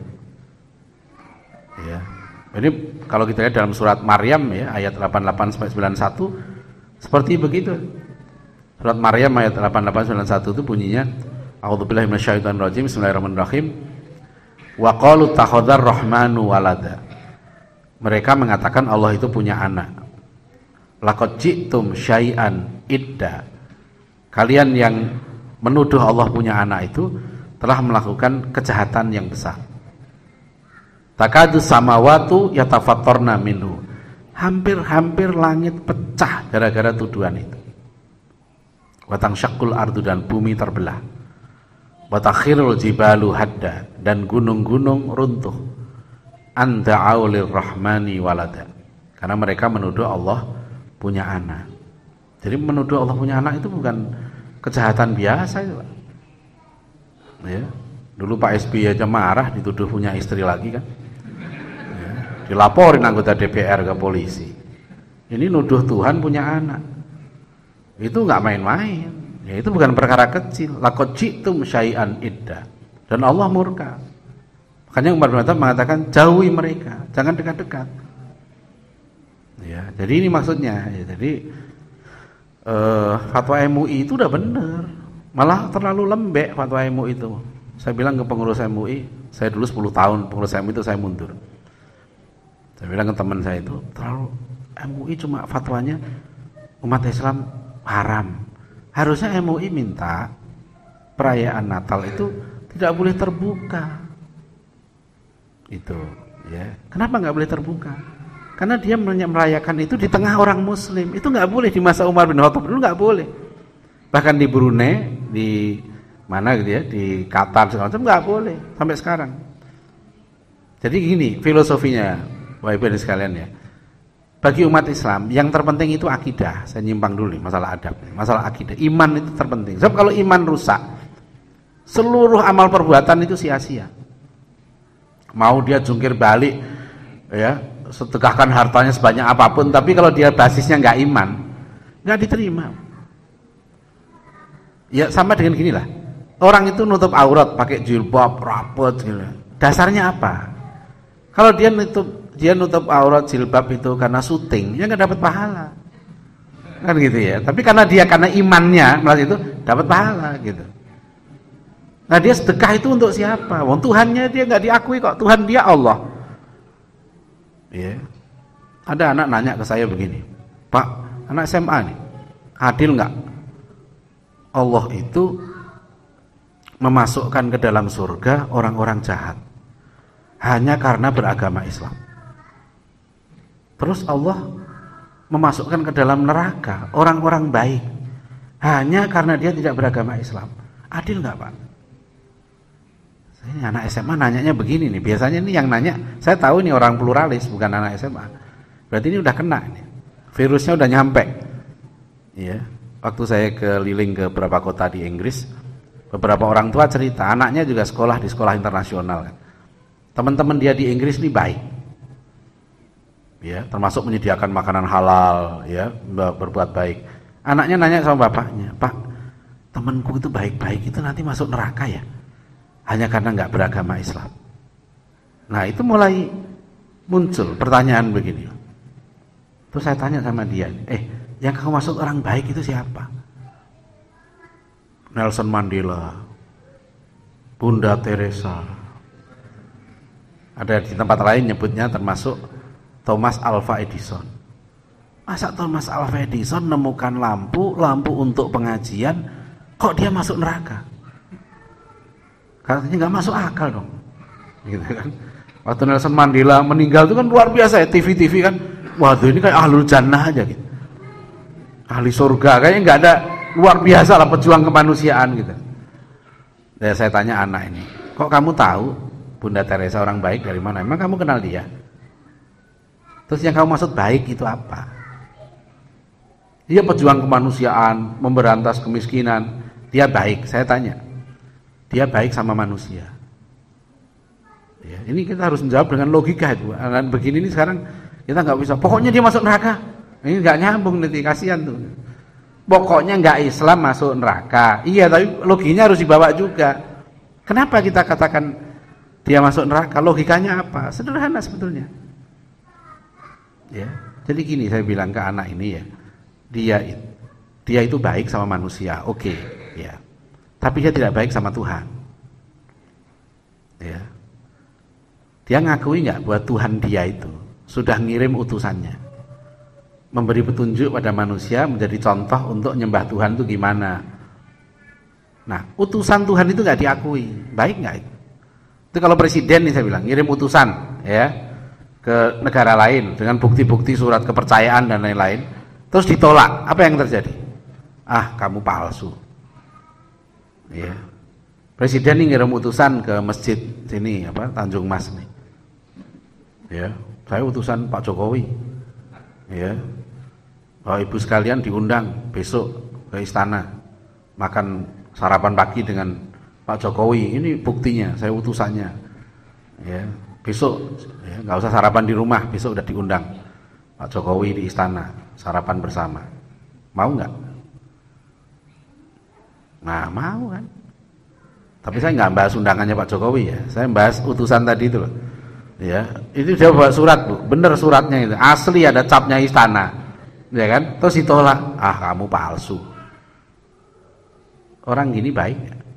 Ya. Ini kalau kita lihat dalam surat Maryam ya, ayat delapan puluh delapan sampai sembilan puluh satu seperti begitu. Surat Maryam ayat delapan puluh delapan sembilan puluh satu itu bunyinya, a'udzubillahi minasyaitonir rajim, bismillahirrahmanirrahim. Wa qalu takhadzar rahmanu walada. Mereka mengatakan Allah itu punya anak. Laqad ji'tum syai'an idda. Kalian yang menuduh Allah punya anak itu telah melakukan kejahatan yang besar. Takadu samawatu yatafattarna minhu. Hampir-hampir langit pecah gara-gara tuduhan itu. Wa tansyaqqul ardu, dan bumi terbelah. Wa takhirul jibalu hadda, dan gunung-gunung runtuh. An da'au lirrahmani walada. Karena mereka menuduh Allah punya anak. Jadi menuduh Allah punya anak itu bukan kejahatan biasa itu, Pak. Ya, dulu Pak S B Y aja marah dituduh punya istri lagi kan. Ya, dilaporin anggota D P R ke polisi. Ini nuduh Tuhan punya anak. Itu nggak main-main. Ya, itu bukan perkara kecil. Laqad ji'tum syai'an idda. Dan Allah murka. Makanya Umar bin Khattab mengatakan jauhi mereka, jangan dekat-dekat. Ya, jadi ini maksudnya. Ya, jadi Uh, fatwa M U I itu udah bener, malah terlalu lembek fatwa M U I itu. Saya bilang ke pengurus M U I, saya dulu sepuluh tahun pengurus M U I itu, saya mundur. Saya bilang ke teman saya itu, terlalu M U I cuma fatwanya umat Islam haram. Harusnya M U I minta perayaan Natal itu tidak boleh terbuka. Itu, ya. Kenapa nggak boleh terbuka? Karena dia merayakan itu di tengah orang Muslim. Itu nggak boleh di masa Umar bin Khattab dulu, nggak boleh. Bahkan di Brunei, di mana gitu ya, di Qatar segala macam nggak boleh sampai sekarang. Jadi gini filosofinya, Bapak Ibu dan sekalian ya. Bagi umat Islam yang terpenting itu akidah. Saya nyimpang dulu nih, masalah adab, masalah akidah. Iman itu terpenting. Sebab kalau iman rusak, seluruh amal perbuatan itu sia-sia. Mau dia jungkir balik, ya, sedekahkan hartanya sebanyak apapun, tapi kalau dia basisnya nggak iman, nggak diterima. Ya sama dengan gini lah, orang itu nutup aurat pakai jilbab rapet gitu. Dasarnya apa? Kalau dia nutup dia nutup aurat jilbab itu karena syuting, ya nggak dapat pahala, kan gitu ya. Tapi karena dia karena imannya melalui itu dapat pahala gitu. Nah dia sedekah itu untuk siapa? Wong Tuhannya dia nggak diakui kok, Tuhan dia Allah. Ya. Ada anak nanya ke saya begini, Pak, anak S M A nih, adil nggak Allah itu memasukkan ke dalam surga orang-orang jahat hanya karena beragama Islam, terus Allah memasukkan ke dalam neraka orang-orang baik hanya karena dia tidak beragama Islam? Adil nggak, Pak? Ini anak S M A nanyanya begini nih. Biasanya ini yang nanya, saya tahu ini orang pluralis, bukan anak S M A. Berarti ini udah kena nih. Virusnya udah nyampe. Ya. Waktu saya keliling ke beberapa kota di Inggris, Beberapa orang tua cerita, anaknya juga sekolah di sekolah internasional kan. Teman-teman dia di Inggris ini baik. Ya, termasuk menyediakan makanan halal, ya, berbuat baik. Anaknya nanya sama bapaknya, "Pak, temanku itu baik-baik itu nanti masuk neraka ya? Hanya karena nggak beragama Islam." Nah, itu mulai muncul pertanyaan begini. Terus saya tanya sama dia, "Eh, yang kamu maksud orang baik itu siapa?" Nelson Mandela, Bunda Teresa. Ada di tempat lain nyebutnya termasuk Thomas Alva Edison. Masa Thomas Alva Edison nemukan lampu, lampu untuk pengajian, kok dia masuk neraka? Katanya nggak masuk akal dong, gitu kan? Waktu Nelson Mandela meninggal itu kan luar biasa ya, T V T V kan, waduh ini kayak ahlul jannah aja gitu, ahli surga, kayaknya nggak ada, luar biasa lah pejuang kemanusiaan gitu. Dan saya tanya anak ini, kok kamu tahu Bunda Teresa orang baik dari mana? Emang kamu kenal dia? Terus yang kamu maksud baik itu apa? Dia pejuang kemanusiaan, memberantas kemiskinan, dia baik. Saya tanya, dia baik sama manusia? Ya, ini kita harus menjawab dengan logika itu. Dan begini ini sekarang kita nggak bisa. Pokoknya dia masuk neraka. Ini nggak nyambung nanti, kasihan tuh. Pokoknya nggak Islam masuk neraka. Iya, tapi loginya harus dibawa juga. Kenapa kita katakan dia masuk neraka? Logikanya apa? Sederhana sebetulnya. Ya, jadi gini saya bilang ke anak ini ya, dia dia itu baik sama manusia, oke, okay, ya. Tapi dia tidak baik sama Tuhan. Ya. Dia ngakui nggak bahwa Tuhan dia itu sudah ngirim utusannya, memberi petunjuk pada manusia menjadi contoh untuk nyembah Tuhan itu gimana. Nah, utusan Tuhan itu nggak diakui, baik nggak itu? Itu kalau presiden nih saya bilang ngirim utusan, ya, ke negara lain dengan bukti-bukti surat kepercayaan dan lain-lain, terus ditolak, apa yang terjadi? Ah, kamu palsu. Ya. Presiden ini ngirim utusan ke masjid sini apa Tanjung Mas nih. Ya, saya utusan Pak Jokowi. Ya. Oh, ibu sekalian diundang besok ke istana makan sarapan pagi dengan Pak Jokowi. Ini buktinya, saya utusannya. Ya, besok ya, nggak usah sarapan di rumah, besok udah diundang Pak Jokowi di istana sarapan bersama. Mau nggak? Nah, mau kan? Tapi saya nggak bahas undangannya Pak Jokowi ya, saya bahas utusan tadi itu loh. Ya, itu dia bawa surat bu, bener suratnya itu, asli ada capnya istana, ya kan? Terus ditolak, ah kamu palsu. Orang gini baik,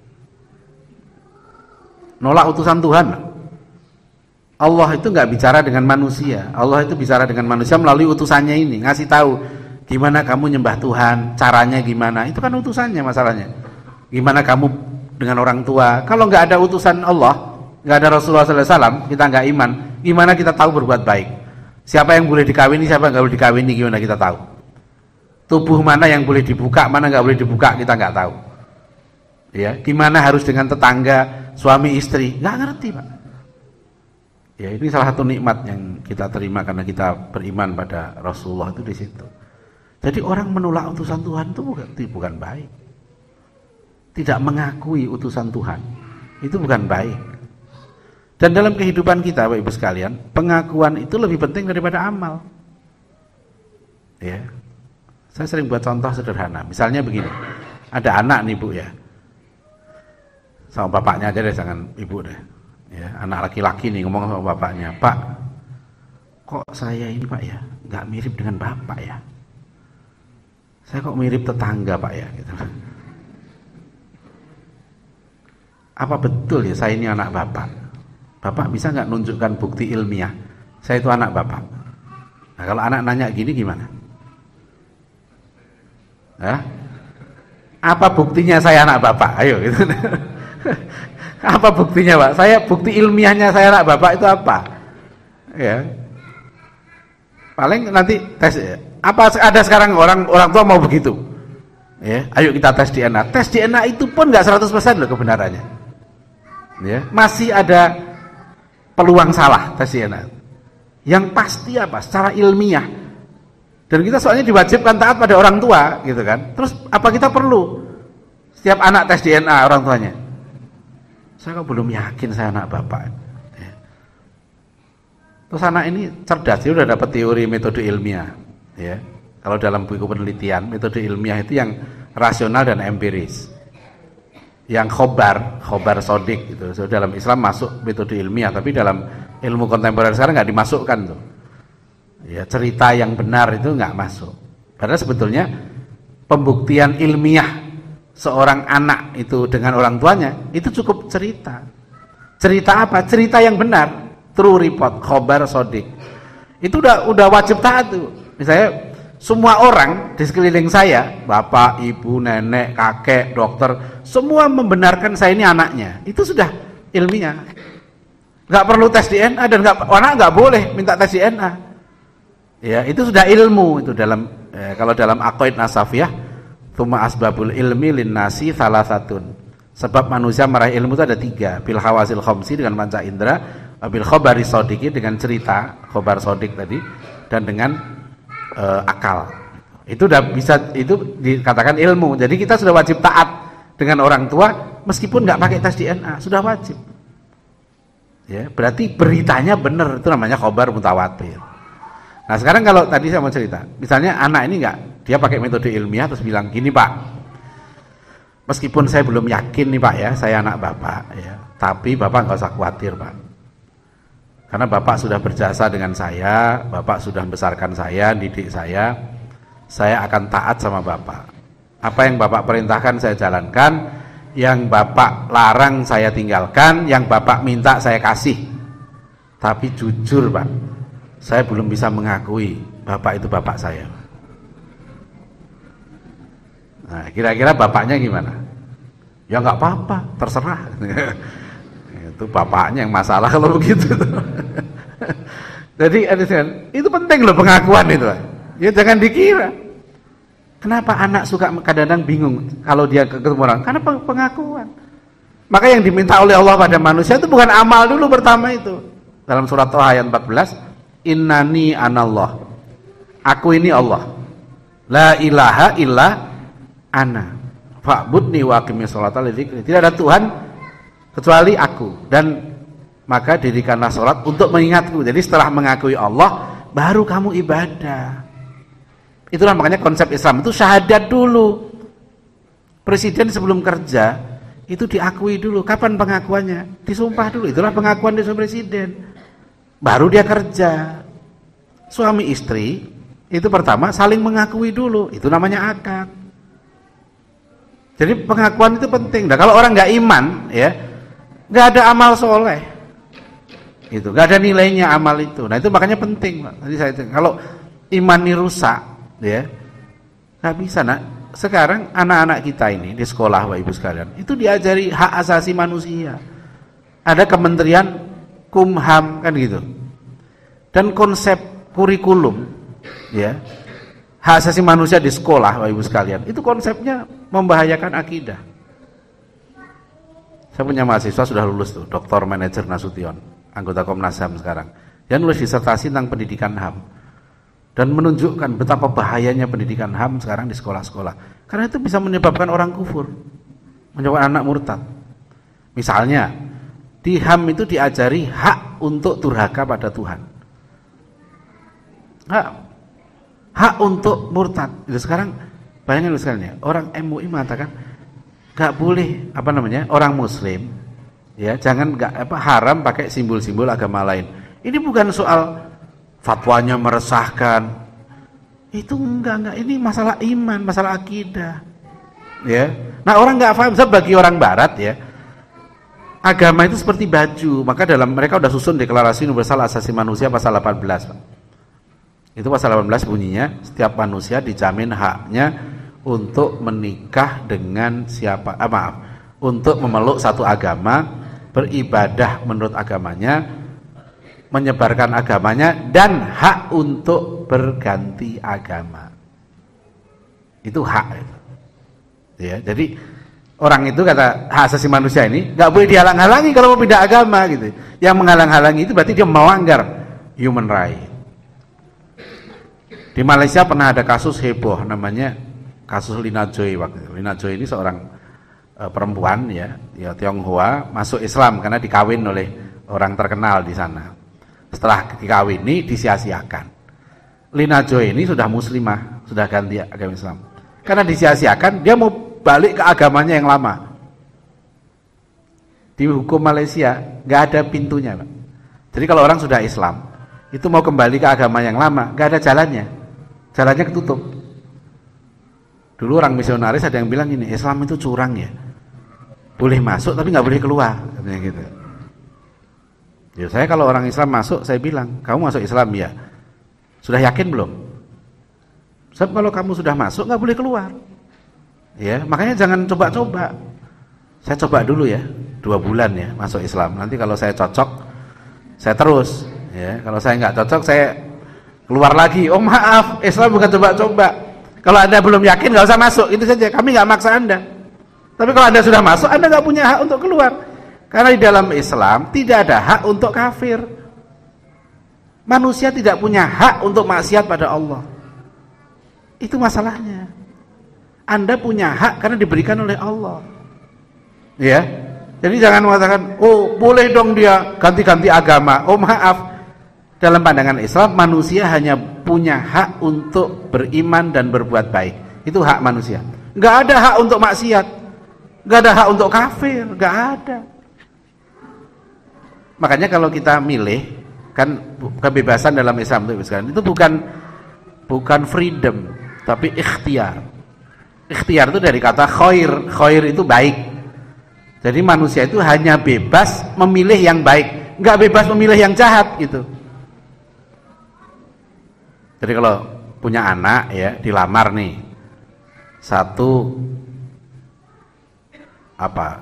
nolak utusan Tuhan. Allah itu nggak bicara dengan manusia, Allah itu bicara dengan manusia melalui utusannya ini, ngasih tahu gimana kamu nyembah Tuhan, caranya gimana, itu kan utusannya masalahnya. Gimana kamu dengan orang tua, kalau nggak ada utusan Allah, nggak ada Rasulullah sallallahu alaihi wasallam, kita nggak iman, gimana kita tahu berbuat baik? Siapa yang boleh dikawini, siapa yang nggak boleh dikawini, gimana kita tahu? Tubuh mana yang boleh dibuka, mana nggak boleh dibuka, kita nggak tahu. Ya, gimana harus dengan tetangga, suami istri, nggak ngerti pak. Ya, ini salah satu nikmat yang kita terima karena kita beriman pada Rasulullah itu di situ. Jadi orang menolak utusan Tuhan itu bukan, itu bukan baik. Tidak mengakui utusan Tuhan itu bukan baik. Dan dalam kehidupan kita Bapak Ibu sekalian, pengakuan itu lebih penting daripada amal. Ya, saya sering buat contoh sederhana. Misalnya begini, ada anak nih Bu ya, sama bapaknya aja deh, jangan ibu deh. Ya, anak laki-laki nih ngomong sama bapaknya, Pak, kok saya ini Pak ya, nggak mirip dengan bapak ya? Saya kok mirip tetangga Pak ya? Gitu. Apa betul ya saya ini anak bapak? Bapak bisa nggak nunjukkan bukti ilmiah saya itu anak bapak? Nah, kalau anak nanya gini gimana? Hah? Apa buktinya saya anak bapak? Ayo gitu. Apa buktinya Pak? Saya bukti ilmiahnya saya anak bapak itu apa? Ya. Paling nanti tes ya. Apa ada sekarang orang orang tua mau begitu? Ya, ayo kita tes D N A. Tes D N A itu pun nggak seratus persen loh kebenarannya. Ya, masih ada peluang salah tes D N A. Yang pasti apa? Secara ilmiah. Dan kita soalnya diwajibkan taat pada orang tua, gitu kan. Terus apa kita perlu Setiap anak tes D N A orang tuanya. Saya kok belum yakin saya anak bapak. Ya. Terus anak ini cerdas, dia udah dapat teori metode ilmiah. Ya. Kalau dalam buku penelitian, metode ilmiah itu yang rasional dan empiris. Yang khobar, khobar sodik gitu. So, dalam Islam masuk metode ilmiah, tapi dalam ilmu kontemporer sekarang nggak dimasukkan tuh. Ya, cerita yang benar itu nggak masuk. Padahal sebetulnya pembuktian ilmiah seorang anak itu dengan orang tuanya itu cukup cerita. Cerita apa? Cerita yang benar, true report, khobar sodik. Itu udah udah wajib taat tuh. Misalnya semua orang di sekeliling saya, bapak, ibu, nenek, kakek, dokter, semua membenarkan saya ini anaknya. Itu sudah ilmiah. Nggak perlu tes D N A dan nggak, anak nggak boleh minta tes D N A. Ya, itu sudah ilmu itu dalam eh, kalau dalam aqaid nasafiyah. Tsumma asbabul ilmi linnasi salasatun. Sebab manusia meraih ilmu itu ada tiga. Bil hawasil khamsi dengan panca indera, bil khabari sodiki dengan cerita, khabar sodik tadi, dan dengan uh, akal. Itu udah bisa, itu dikatakan ilmu. Jadi kita sudah wajib taat dengan orang tua meskipun nggak pakai tes D N A, sudah wajib. Ya, berarti beritanya benar, itu namanya khabar mutawatir. Nah sekarang kalau tadi saya mau cerita, misalnya anak ini enggak, dia pakai metode ilmiah terus bilang gini Pak, meskipun saya belum yakin nih Pak ya, saya anak Bapak ya, tapi Bapak nggak usah khawatir Pak, karena Bapak sudah berjasa dengan saya, Bapak sudah membesarkan saya, didik saya, saya akan taat sama Bapak. Apa yang Bapak perintahkan saya jalankan, yang Bapak larang saya tinggalkan, yang Bapak minta saya kasih. Tapi jujur Pak, saya belum bisa mengakui Bapak itu Bapak saya. Nah, kira-kira bapaknya gimana? Ya nggak apa-apa, terserah. Itu bapaknya yang masalah kalau begitu. Jadi itu penting loh pengakuan itu. Ya jangan dikira. Kenapa anak suka kadang-kadang bingung kalau dia ketemu orang? Karena pengakuan. Maka yang diminta oleh Allah pada manusia itu bukan amal dulu pertama itu. Dalam surat Thaha ayat empat belas, innani anallah, aku ini Allah, la ilaha illa ana fa'budni wa aqimis sholata li dzikri. Tidak ada Tuhan kecuali aku, dan maka dirikanlah sholat untuk mengingatku. Jadi setelah mengakui Allah baru kamu ibadah. Itulah makanya konsep Islam itu syahadat dulu. Presiden sebelum kerja itu diakui dulu. Kapan pengakuannya? Disumpah dulu. Itulah pengakuan dari presiden. Baru dia kerja. Suami istri itu pertama saling mengakui dulu, itu namanya akad. Jadi pengakuan itu penting. Nah, kalau orang nggak iman, ya nggak ada amal soleh, itu nggak ada nilainya amal itu. Nah itu makanya penting. Tadi saya kalau iman ini rusak, ya nggak bisa. Nak sekarang anak-anak kita ini di sekolah, Bapak Ibu sekalian, itu diajari hak asasi manusia. Ada Kementerian Kumham kan gitu. Dan konsep kurikulum, ya, hak asasi manusia di sekolah, Bapak Ibu sekalian, itu konsepnya membahayakan akidah. Saya punya mahasiswa sudah lulus tuh, Doktor Manajer Nasution, anggota Komnas H A M sekarang. Dia nulis disertasi tentang pendidikan H A M dan menunjukkan betapa bahayanya pendidikan H A M sekarang di sekolah-sekolah. Karena itu bisa menyebabkan orang kufur, menyebabkan anak murtad. Misalnya di H A M itu diajari hak untuk durhaka pada Tuhan. Hak, hak untuk murtad. Itu sekarang bayangin sekalian ya, orang M U I mengatakan nggak boleh apa namanya orang Muslim, ya jangan nggak apa haram pakai simbol-simbol agama lain. Ini bukan soal fatwanya meresahkan, itu enggak enggak. Ini masalah iman, masalah akidah, ya. Nah orang nggak paham, bagi orang Barat ya. Agama itu seperti baju, maka dalam mereka udah susun Deklarasi Universal Asasi Manusia pasal delapan belas. Itu pasal delapan belas bunyinya, setiap manusia dijamin haknya untuk menikah dengan siapa, ah, maaf, untuk memeluk satu agama, beribadah menurut agamanya, menyebarkan agamanya, dan hak untuk berganti agama. Itu hak. Ya, jadi orang itu kata hak asasi manusia ini nggak boleh dihalang-halangi kalau mau pindah agama gitu. Yang menghalang-halangi itu berarti dia melanggar human right. Di Malaysia pernah ada kasus heboh namanya kasus Lina Joy waktu itu. Lina Joy ini seorang uh, perempuan ya, ya Tionghoa masuk Islam karena dikawin oleh orang terkenal di sana. Setelah dikawini disia-siakan. Lina Joy ini sudah muslimah, sudah ganti agama Islam. Karena disia-siakan, dia mau balik ke agamanya yang lama. Di hukum Malaysia nggak ada pintunya, Pak. Jadi kalau orang sudah Islam, itu mau kembali ke agama yang lama, nggak ada jalannya, jalannya ketutup. Dulu orang misionaris ada yang bilang ini, Islam itu curang ya, boleh masuk tapi nggak boleh keluar, katanya gitu. Ya saya kalau orang Islam masuk, saya bilang, kamu masuk Islam ya, sudah yakin belum? Sebab kalau kamu sudah masuk nggak boleh keluar, ya makanya jangan coba-coba. Saya coba dulu ya, dua bulan ya masuk Islam. Nanti kalau saya cocok, saya terus. Ya, kalau saya nggak cocok, saya keluar lagi. Oh maaf, Islam bukan coba-coba. Kalau Anda belum yakin, nggak usah masuk. Itu saja. Kami nggak maksa Anda. Tapi kalau Anda sudah masuk, Anda nggak punya hak untuk keluar. Karena di dalam Islam tidak ada hak untuk kafir. Manusia tidak punya hak untuk maksiat pada Allah. Itu masalahnya. Anda punya hak karena diberikan oleh Allah. Ya, jadi jangan mengatakan, oh boleh dong dia ganti-ganti agama. Oh maaf, dalam pandangan Islam manusia hanya punya hak untuk beriman dan berbuat baik. Itu hak manusia. Nggak ada hak untuk maksiat, nggak ada hak untuk kafir, nggak ada. Makanya kalau kita milih, kan kebebasan dalam Islam itu bukan bukan freedom, tapi ikhtiar. Ikhtiar itu dari kata khair, khair itu baik. Jadi manusia itu hanya bebas memilih yang baik, nggak bebas memilih yang jahat gitu. Jadi kalau punya anak ya, dilamar nih, satu apa?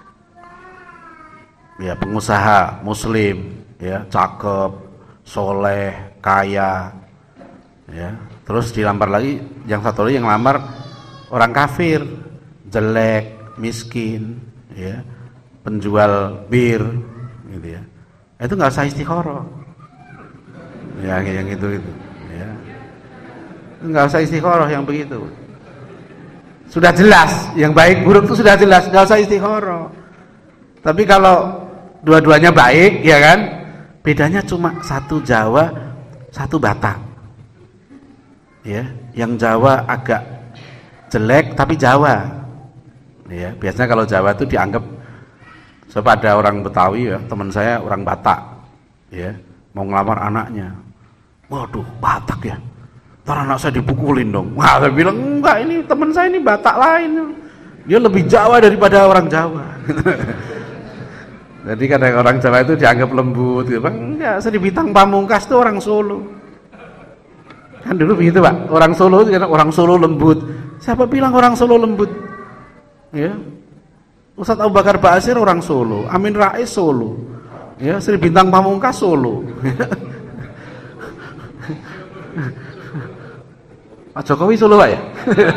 Ya pengusaha Muslim, ya cakep, soleh, kaya, ya. Terus dilamar lagi, yang satu lagi yang lamar orang kafir, jelek, miskin. Ya, penjual bir gitu ya, itu nggak usah istikharah ya, yang itu itu ya, nggak usah istikharah yang begitu, sudah jelas yang baik buruk itu sudah jelas, nggak usah istikharah. Tapi kalau dua-duanya baik ya kan, bedanya cuma satu Jawa satu Batak ya, yang Jawa agak jelek tapi Jawa. Ya, biasanya kalau Jawa itu dianggap, sebab ada orang Betawi ya, teman saya orang Batak, ya, mau ngelamar anaknya, waduh Batak ya, ntar anak saya dipukulin dong. Wah, saya bilang enggak, ini teman saya ini Batak lain, dia lebih Jawa daripada orang Jawa. Jadi kadang orang Jawa itu dianggap lembut, gitu. Bang, enggak, saya di Bintang Pamungkas itu orang Solo, kan dulu begitu Pak, orang Solo itu orang Solo lembut. Siapa bilang orang Solo lembut? Ya, Ustadz Abu Bakar Ba'asyir orang Solo, Amin Rais Solo, ya, Sri Bintang Pamungkas Solo. Pak Jokowi Solo Pak ya?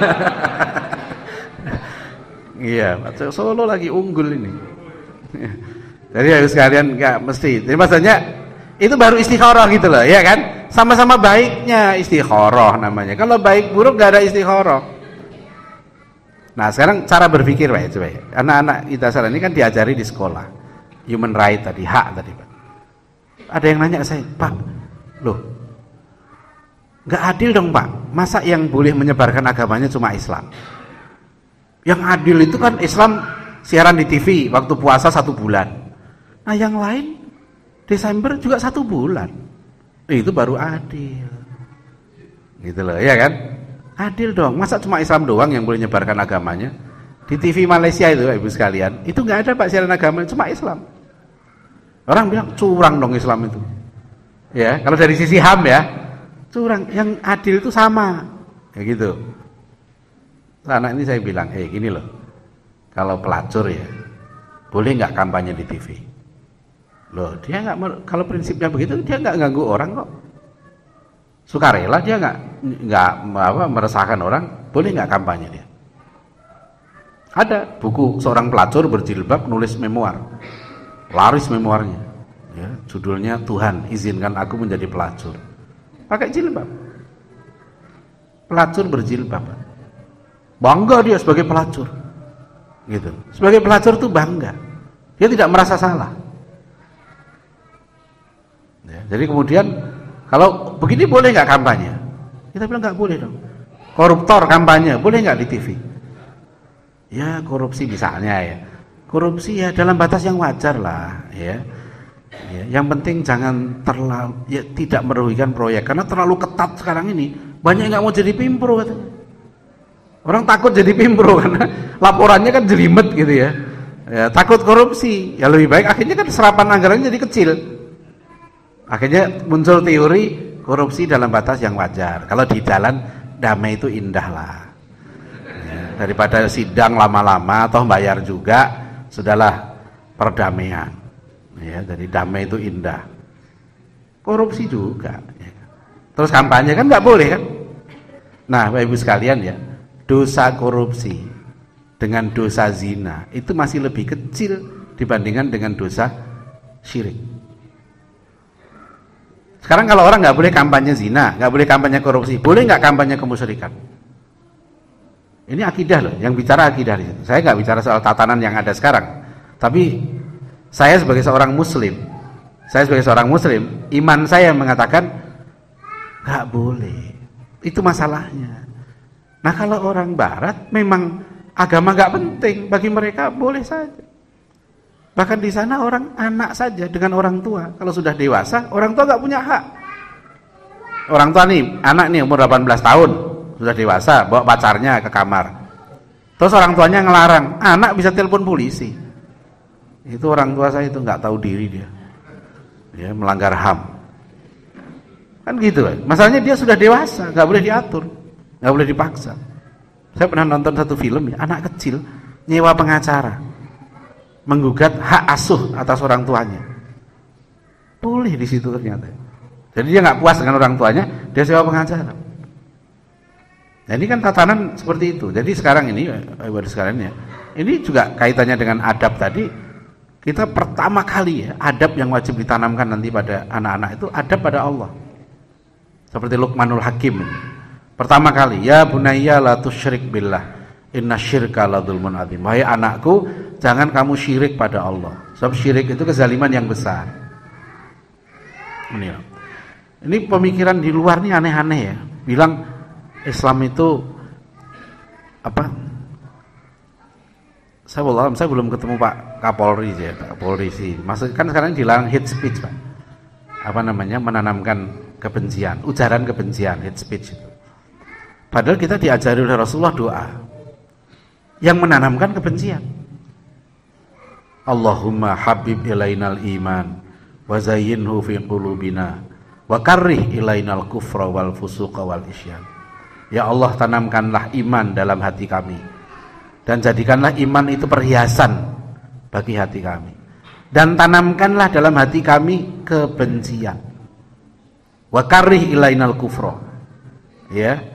Iya, Pak Solo lagi unggul ini. Jadi harus kalian nggak mesti. Jadi maksudnya itu baru istikharah gitu loh, ya kan? Sama-sama baiknya istikharah namanya. Kalau baik buruk nggak ada istikharah. Nah sekarang cara berpikir Pak ya, coba ya. Anak-anak kita sekarang ini kan diajari di sekolah human right tadi, hak tadi Pak. Ada yang nanya ke saya, Pak, loh nggak adil dong Pak, masa yang boleh menyebarkan agamanya cuma Islam? Yang adil itu kan Islam siaran di T V waktu puasa satu bulan, nah yang lain Desember juga satu bulan, itu baru adil gitu loh, ya kan? Adil dong, masa cuma Islam doang yang boleh menyebarkan agamanya? Di T V Malaysia itu Ibu sekalian, itu nggak ada Pak siaran agama, cuma Islam. Orang bilang curang dong Islam itu. Ya, kalau dari sisi H A M ya, curang. Yang adil itu sama, kayak gitu. Nah, anak ini saya bilang, eh gini loh, kalau pelacur ya, boleh nggak kampanye di T V? Loh, dia nggak, kalau prinsipnya begitu, dia nggak ganggu orang kok. Sukarela dia nggak nggak apa meresahkan orang, boleh nggak kampanye dia? Ada buku seorang pelacur berjilbab nulis memoir, laris memoirnya, ya, judulnya Tuhan izinkan aku menjadi pelacur, pakai jilbab, pelacur berjilbab, bangga dia sebagai pelacur. gitu. Sebagai pelacur tuh bangga, dia tidak merasa salah. Ya, jadi kemudian kalau begini boleh nggak kampanye? Kita bilang nggak boleh dong. Koruptor kampanye boleh nggak di T V? Ya korupsi misalnya ya, korupsi ya dalam batas yang wajar lah ya. Ya, yang penting jangan terlalu ya, tidak merugikan proyek karena terlalu ketat sekarang ini banyak yang nggak mau jadi pimpro katanya. Orang takut jadi pimpro karena laporannya kan jelimet gitu ya. Ya takut korupsi ya lebih baik akhirnya kan serapan anggarannya jadi kecil. Akhirnya muncul teori korupsi dalam batas yang wajar. Kalau di jalan damai itu indah lah. Ya, daripada sidang lama-lama atau bayar juga sudahlah perdamaian. Ya, jadi damai itu indah. Korupsi juga. Ya. Terus kampanye kan nggak boleh kan? Nah, Bapak Ibu sekalian ya, dosa korupsi dengan dosa zina itu masih lebih kecil dibandingkan dengan dosa syirik. Sekarang kalau orang nggak boleh kampanye zina, nggak boleh kampanye korupsi, boleh nggak kampanye kemusyrikan? Ini akidah loh, yang bicara akidah di situ. Saya nggak bicara soal tatanan yang ada sekarang, tapi saya sebagai seorang muslim, saya sebagai seorang muslim, iman saya mengatakan nggak boleh. Itu masalahnya. Nah kalau orang barat memang agama nggak penting, bagi mereka boleh saja. Bahkan di sana orang anak saja dengan orang tua, kalau sudah dewasa, orang tua nggak punya hak. Orang tua nih, anak nih umur delapan belas tahun, sudah dewasa, bawa pacarnya ke kamar. Terus orang tuanya ngelarang, anak bisa telepon polisi. Itu orang tua saya itu nggak tahu diri dia, dia melanggar H A M. Kan gitu kan? Masalahnya dia sudah dewasa, nggak boleh diatur, nggak boleh dipaksa. Saya pernah nonton satu film ya, anak kecil nyewa pengacara, menggugat hak asuh atas orang tuanya. Boleh di situ ternyata. Jadi dia nggak puas dengan orang tuanya, dia sewa pengacara. Nah, ini kan tatanan seperti itu. Jadi sekarang ini, ibu sekalian ya, ini juga kaitannya dengan adab tadi. Kita pertama kali ya, adab yang wajib ditanamkan nanti pada anak-anak itu adab pada Allah. Seperti Luqmanul Hakim. Pertama kali, ya bunayya la tusyrik billah, inna syirka la dzulmun adzim. Wahai anakku, jangan kamu syirik pada Allah. Sebab syirik itu kezaliman yang besar. Ini, ini pemikiran di luar ini aneh-aneh ya. Bilang Islam itu apa? Saya belum, saya belum ketemu Pak Kapolri ya, Pak Kapolri sih. Maksudnya kan sekarang dilarang hate speech, Pak. Apa namanya? Menanamkan kebencian, ujaran kebencian, hate speech itu. Padahal kita diajari oleh Rasulullah doa yang menanamkan kebencian. Allahumma habib ilainal iman wa zayyinhu fi qulubina wa karrih ilainal kufra wal fusuqa wal isyan. Ya Allah, tanamkanlah iman dalam hati kami. Dan jadikanlah iman itu perhiasan bagi hati kami. Dan tanamkanlah dalam hati kami kebencian. Wa karrih ilainal kufra. Ya.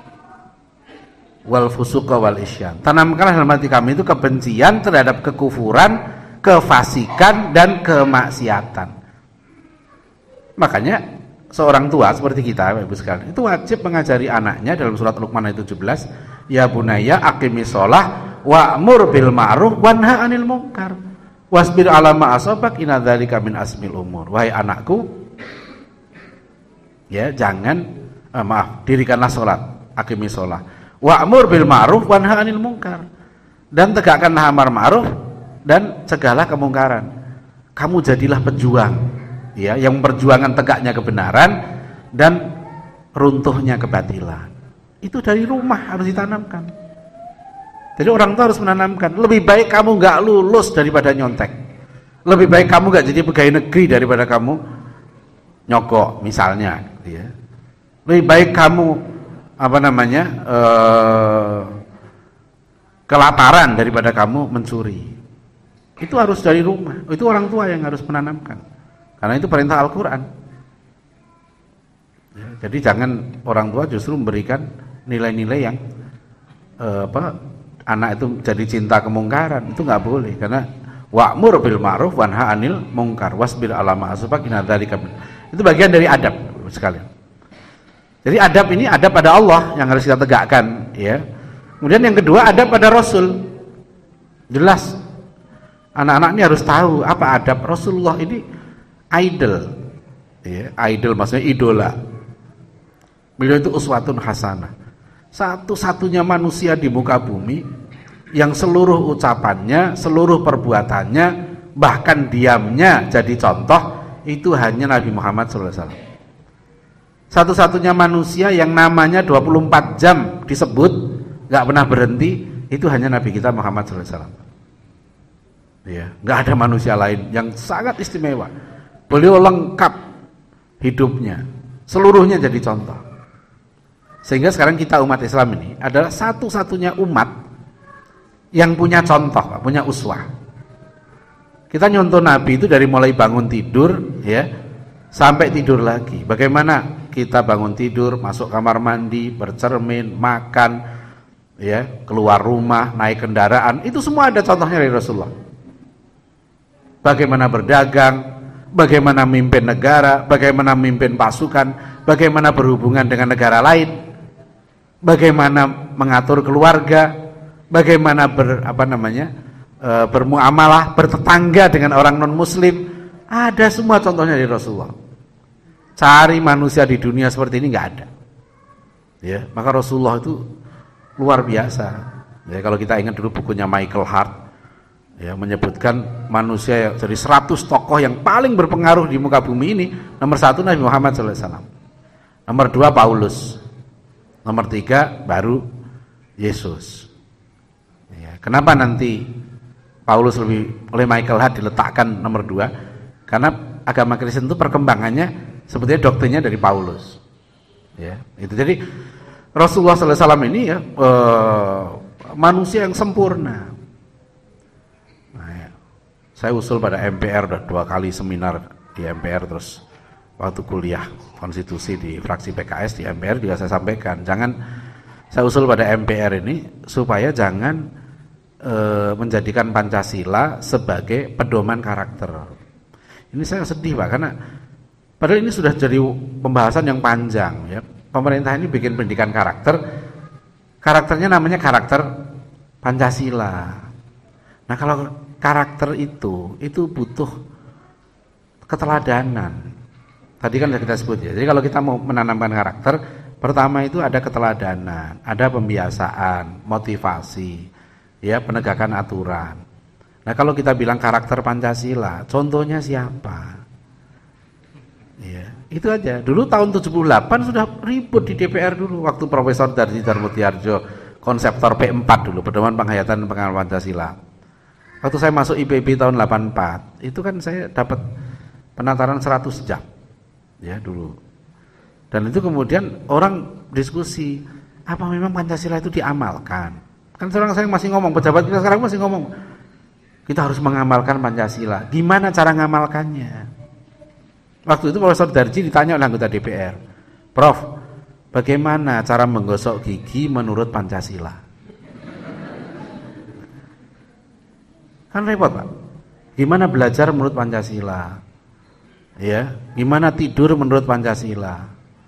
Wal fusuqa wal isyan. Tanamkanlah dalam hati kami itu kebencian terhadap kekufuran, kefasikan dan kemaksiatan. Makanya seorang tua seperti kita, Bapak Ibu sekalian, itu wajib mengajari anaknya dalam surat Luqman ayat tujuh belas, ya bunayya aqimis shalah wa'mur bil ma'ruf wanha 'anil munkar wasbir 'ala ma asabak inna dzalika min asmil umur. Wahai anakku, ya jangan eh, maaf, dirikanlah salat, aqimis shalah, wa'mur bil ma'ruf wanha 'anil munkar, dan tegakkanlah amar ma'ruf dan cegahlah kemungkaran. Kamu jadilah pejuang, ya, yang memperjuangkan tegaknya kebenaran dan runtuhnya kebatilan. Itu dari rumah harus ditanamkan. Jadi orang tua harus menanamkan, lebih baik kamu nggak lulus daripada nyontek, lebih baik kamu nggak jadi pegawai negeri daripada kamu nyogok misalnya, ya. Lebih baik kamu apa namanya eh, kelaparan daripada kamu mencuri. Itu harus dari rumah. Itu orang tua yang harus menanamkan. Karena itu perintah Al-Quran. Ya, jadi jangan orang tua justru memberikan nilai-nilai yang eh, apa, anak itu jadi cinta kemungkaran. Itu nggak boleh. Karena wa'mur bil ma'ruf wanha 'anil munkar wasbir 'ala ma asabak inna dzalika. Itu bagian dari adab sekalian. Jadi adab ini adab pada Allah yang harus kita tegakkan, ya. Kemudian yang kedua adab pada Rasul. Jelas anak-anak ini harus tahu apa adab Rasulullah ini idol. Ya, idol maksudnya idola. Beliau itu uswatun hasanah. Satu-satunya manusia di muka bumi yang seluruh ucapannya, seluruh perbuatannya, bahkan diamnya jadi contoh, itu hanya Nabi Muhammad shallallahu alaihi wasallam. Satu-satunya manusia yang namanya dua puluh empat jam disebut, gak pernah berhenti, itu hanya Nabi kita Muhammad shallallahu alaihi wasallam. Ya, gak ada manusia lain yang sangat istimewa. Beliau lengkap hidupnya, seluruhnya jadi contoh. Sehingga sekarang kita umat Islam ini adalah satu-satunya umat yang punya contoh, punya uswah. Kita nyontoh Nabi itu dari mulai bangun tidur ya sampai tidur lagi. Bagaimana kita bangun tidur, masuk kamar mandi, bercermin, makan, ya, keluar rumah, naik kendaraan, itu semua ada contohnya dari Rasulullah. Bagaimana berdagang, bagaimana memimpin negara, bagaimana memimpin pasukan, bagaimana berhubungan dengan negara lain, bagaimana mengatur keluarga, bagaimana ber apa namanya e, bermuamalah, bertetangga dengan orang non muslim, ada semua contohnya dari Rasulullah. Cari manusia di dunia seperti ini nggak ada. Ya, maka Rasulullah itu luar biasa. Ya, kalau kita ingat dulu bukunya Michael Hart, ya, menyebutkan manusia yang dari seratus tokoh yang paling berpengaruh di muka bumi ini, nomor satu Nabi Muhammad shallallahu alaihi wasallam, nomor dua Paulus, nomor tiga baru Yesus. Ya, kenapa nanti Paulus lebih oleh Michael Hart diletakkan nomor dua? Karena agama Kristen itu perkembangannya sebetulnya doktrinnya dari Paulus. Ya, itu jadi Rasulullah shallallahu alaihi wasallam ini ya eh, manusia yang sempurna. Nah, ya. Saya usul pada M P R udah dua kali seminar di M P R, terus waktu kuliah konstitusi di fraksi P K S di M P R juga saya sampaikan, jangan saya usul pada M P R ini supaya jangan e, menjadikan Pancasila sebagai pedoman karakter. Ini saya sedih Pak, karena padahal ini sudah jadi pembahasan yang panjang ya. Pemerintah ini bikin pendidikan karakter, karakternya namanya karakter Pancasila. Nah kalau karakter itu, itu butuh keteladanan. Tadi kan sudah kita sebut ya. Jadi kalau kita mau menanamkan karakter, pertama itu ada keteladanan, ada pembiasaan, motivasi, ya, penegakan aturan. Nah kalau kita bilang karakter Pancasila, contohnya siapa? Ya, itu aja. Dulu tahun tujuh puluh delapan sudah ribut di D P R dulu, waktu Profesor Darji Darmutiarjo, konseptor P empat dulu, pedoman penghayatan pengamal Pancasila. Waktu saya masuk I P B tahun delapan puluh empat, itu kan saya dapat penataran seratus jam. Ya dulu. Dan itu kemudian orang diskusi, apa memang Pancasila itu diamalkan? Kan sekarang saya masih ngomong, pejabat kita sekarang masih ngomong, kita harus mengamalkan Pancasila. Gimana cara ngamalkannya? Waktu itu Profesor Darji ditanya oleh anggota D P R, Prof, bagaimana cara menggosok gigi menurut Pancasila? Kan repot Pak. Gimana belajar menurut Pancasila? Ya, gimana tidur menurut Pancasila?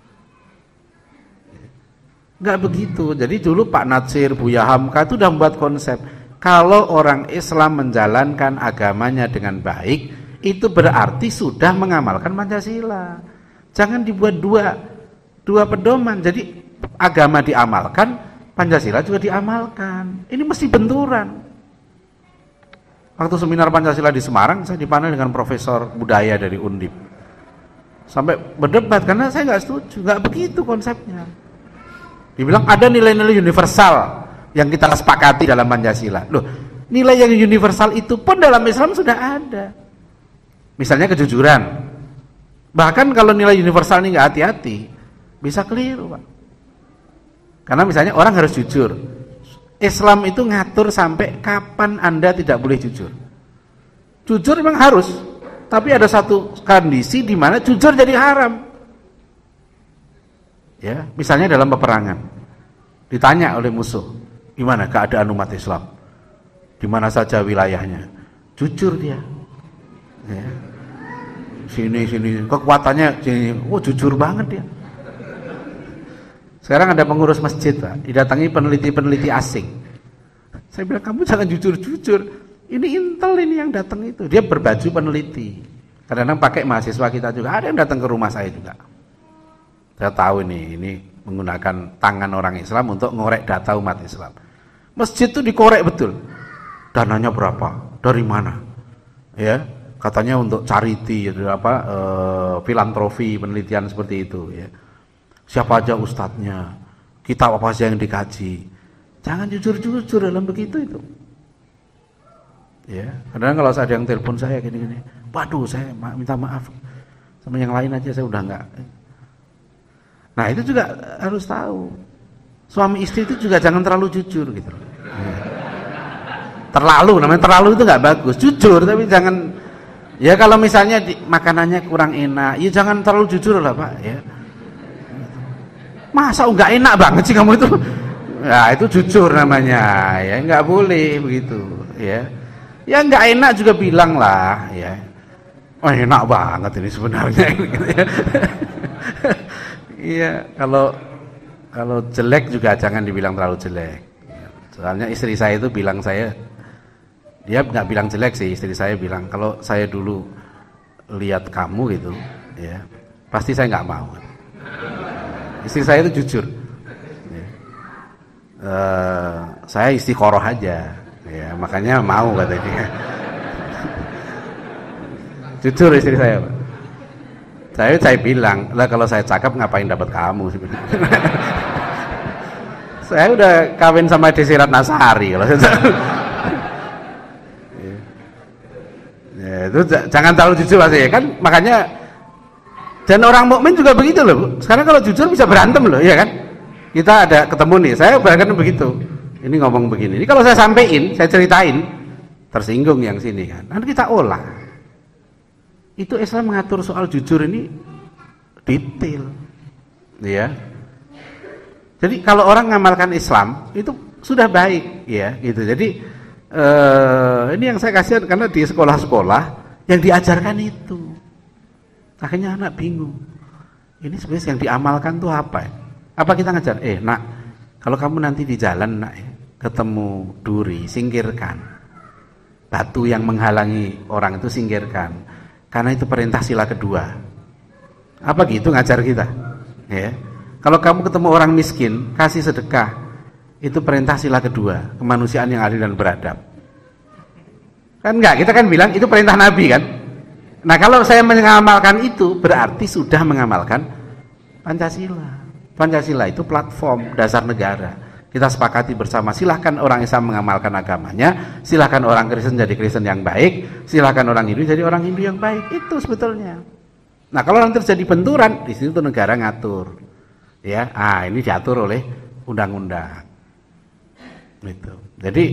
Enggak begitu. Jadi dulu Pak Natsir, Buya Hamka itu sudah membuat konsep, kalau orang Islam menjalankan agamanya dengan baik, itu berarti sudah mengamalkan Pancasila. Jangan dibuat dua dua pedoman. Jadi agama diamalkan, Pancasila juga diamalkan. Ini mesti benturan. Waktu seminar Pancasila di Semarang, saya dipanggil dengan profesor budaya dari Undip. Sampai berdebat karena saya nggak setuju, nggak begitu konsepnya. Dibilang ada nilai-nilai universal yang kita sepakati dalam Pancasila. Loh, nilai yang universal itu pun dalam Islam sudah ada. Misalnya kejujuran. Bahkan kalau nilai universal ini nggak hati-hati, bisa keliru Pak. Karena misalnya orang harus jujur. Islam itu ngatur sampai kapan Anda tidak boleh jujur. Jujur memang harus, tapi ada satu kondisi di mana jujur jadi haram. Ya, misalnya dalam peperangan. Ditanya oleh musuh, gimana keadaan umat Islam? Di mana saja wilayahnya? Jujur dia. Ya. Sini sini kekuatannya sini. Oh, jujur banget dia. Sekarang ada pengurus masjid Pak, didatangi peneliti-peneliti asing. Saya bilang, kamu jangan jujur-jujur. Ini intel ini yang datang itu. Dia berbaju peneliti. Kadang-kadang pakai mahasiswa kita juga. Ada yang datang ke rumah saya juga. Saya tahu ini, ini menggunakan tangan orang Islam untuk ngorek data umat Islam. Masjid itu dikorek betul. Dananya berapa? Dari mana? Ya, katanya untuk charity, apa, e, filantropi, penelitian seperti itu. Ya. Siapa aja ustadznya? Kitab apa saja yang dikaji? Jangan jujur-jujur dalam begitu itu. Ya, kadang kalau ada yang telepon saya gini-gini, waduh saya ma minta maaf, sama yang lain aja saya udah enggak. Nah itu juga harus tahu, suami istri itu juga jangan terlalu jujur gitu. Ya. Terlalu, namanya terlalu itu nggak bagus. Jujur tapi jangan, ya kalau misalnya di, makanannya kurang enak, ya jangan terlalu jujur lah Pak. Ya. Masa nggak enak banget sih kamu itu? Ya itu jujur namanya, ya nggak boleh begitu. Ya. Ya nggak enak juga bilang lah, ya. Oh enak banget ini sebenarnya. Iya, kalau kalau jelek juga jangan dibilang terlalu jelek. Soalnya istri saya itu bilang saya, dia nggak bilang jelek sih, istri saya bilang kalau saya dulu lihat kamu gitu, ya pasti saya nggak mau. Istri saya itu jujur. Ya. Uh, saya istiqoroh aja. Ya, makanya mau katanya. Jujur istri saya, Pak. Saya saya bilang, lah kalau saya cakep ngapain dapat kamu sebenarnya. Saya udah kawin sama Desi Ratnasari kalau saya. Ya. Ya, itu jangan terlalu jujur Mas ya kan, makanya dan orang mukmin juga begitu loh, Bu. Sekarang kalau jujur bisa berantem loh, ya kan? Kita ada ketemu nih, saya bahkan begitu. Ini ngomong begini. Ini kalau saya sampein, saya ceritain, tersinggung yang sini kan. Nanti kita olah. Itu Islam mengatur soal jujur ini detail. Ya. Jadi kalau orang ngamalkan Islam itu sudah baik, ya, gitu. Jadi eh, ini yang saya kasihan karena di sekolah-sekolah yang diajarkan itu. Akhirnya anak bingung. Ini sebenarnya yang diamalkan tuh apa? Apa kita ngajar? Eh, Nak, kalau kamu nanti di jalan, Nak, ketemu duri, singkirkan. Batu yang menghalangi orang itu singkirkan. Karena itu perintah sila kedua. Apa gitu ngajar kita? Ya. Kalau kamu ketemu orang miskin, kasih sedekah. Itu perintah sila kedua, kemanusiaan yang adil dan beradab. Kan enggak, kita kan bilang itu perintah Nabi kan? Nah, kalau saya mengamalkan itu berarti sudah mengamalkan Pancasila. Pancasila itu platform dasar negara. Kita sepakati bersama, silahkan orang Islam mengamalkan agamanya, silahkan orang Kristen jadi Kristen yang baik, silahkan orang Hindu jadi orang Hindu yang baik. Itu sebetulnya. Nah, kalau nanti terjadi benturan, di situ tuh negara ngatur. Ya, ah ini diatur oleh undang-undang. Gitu. Jadi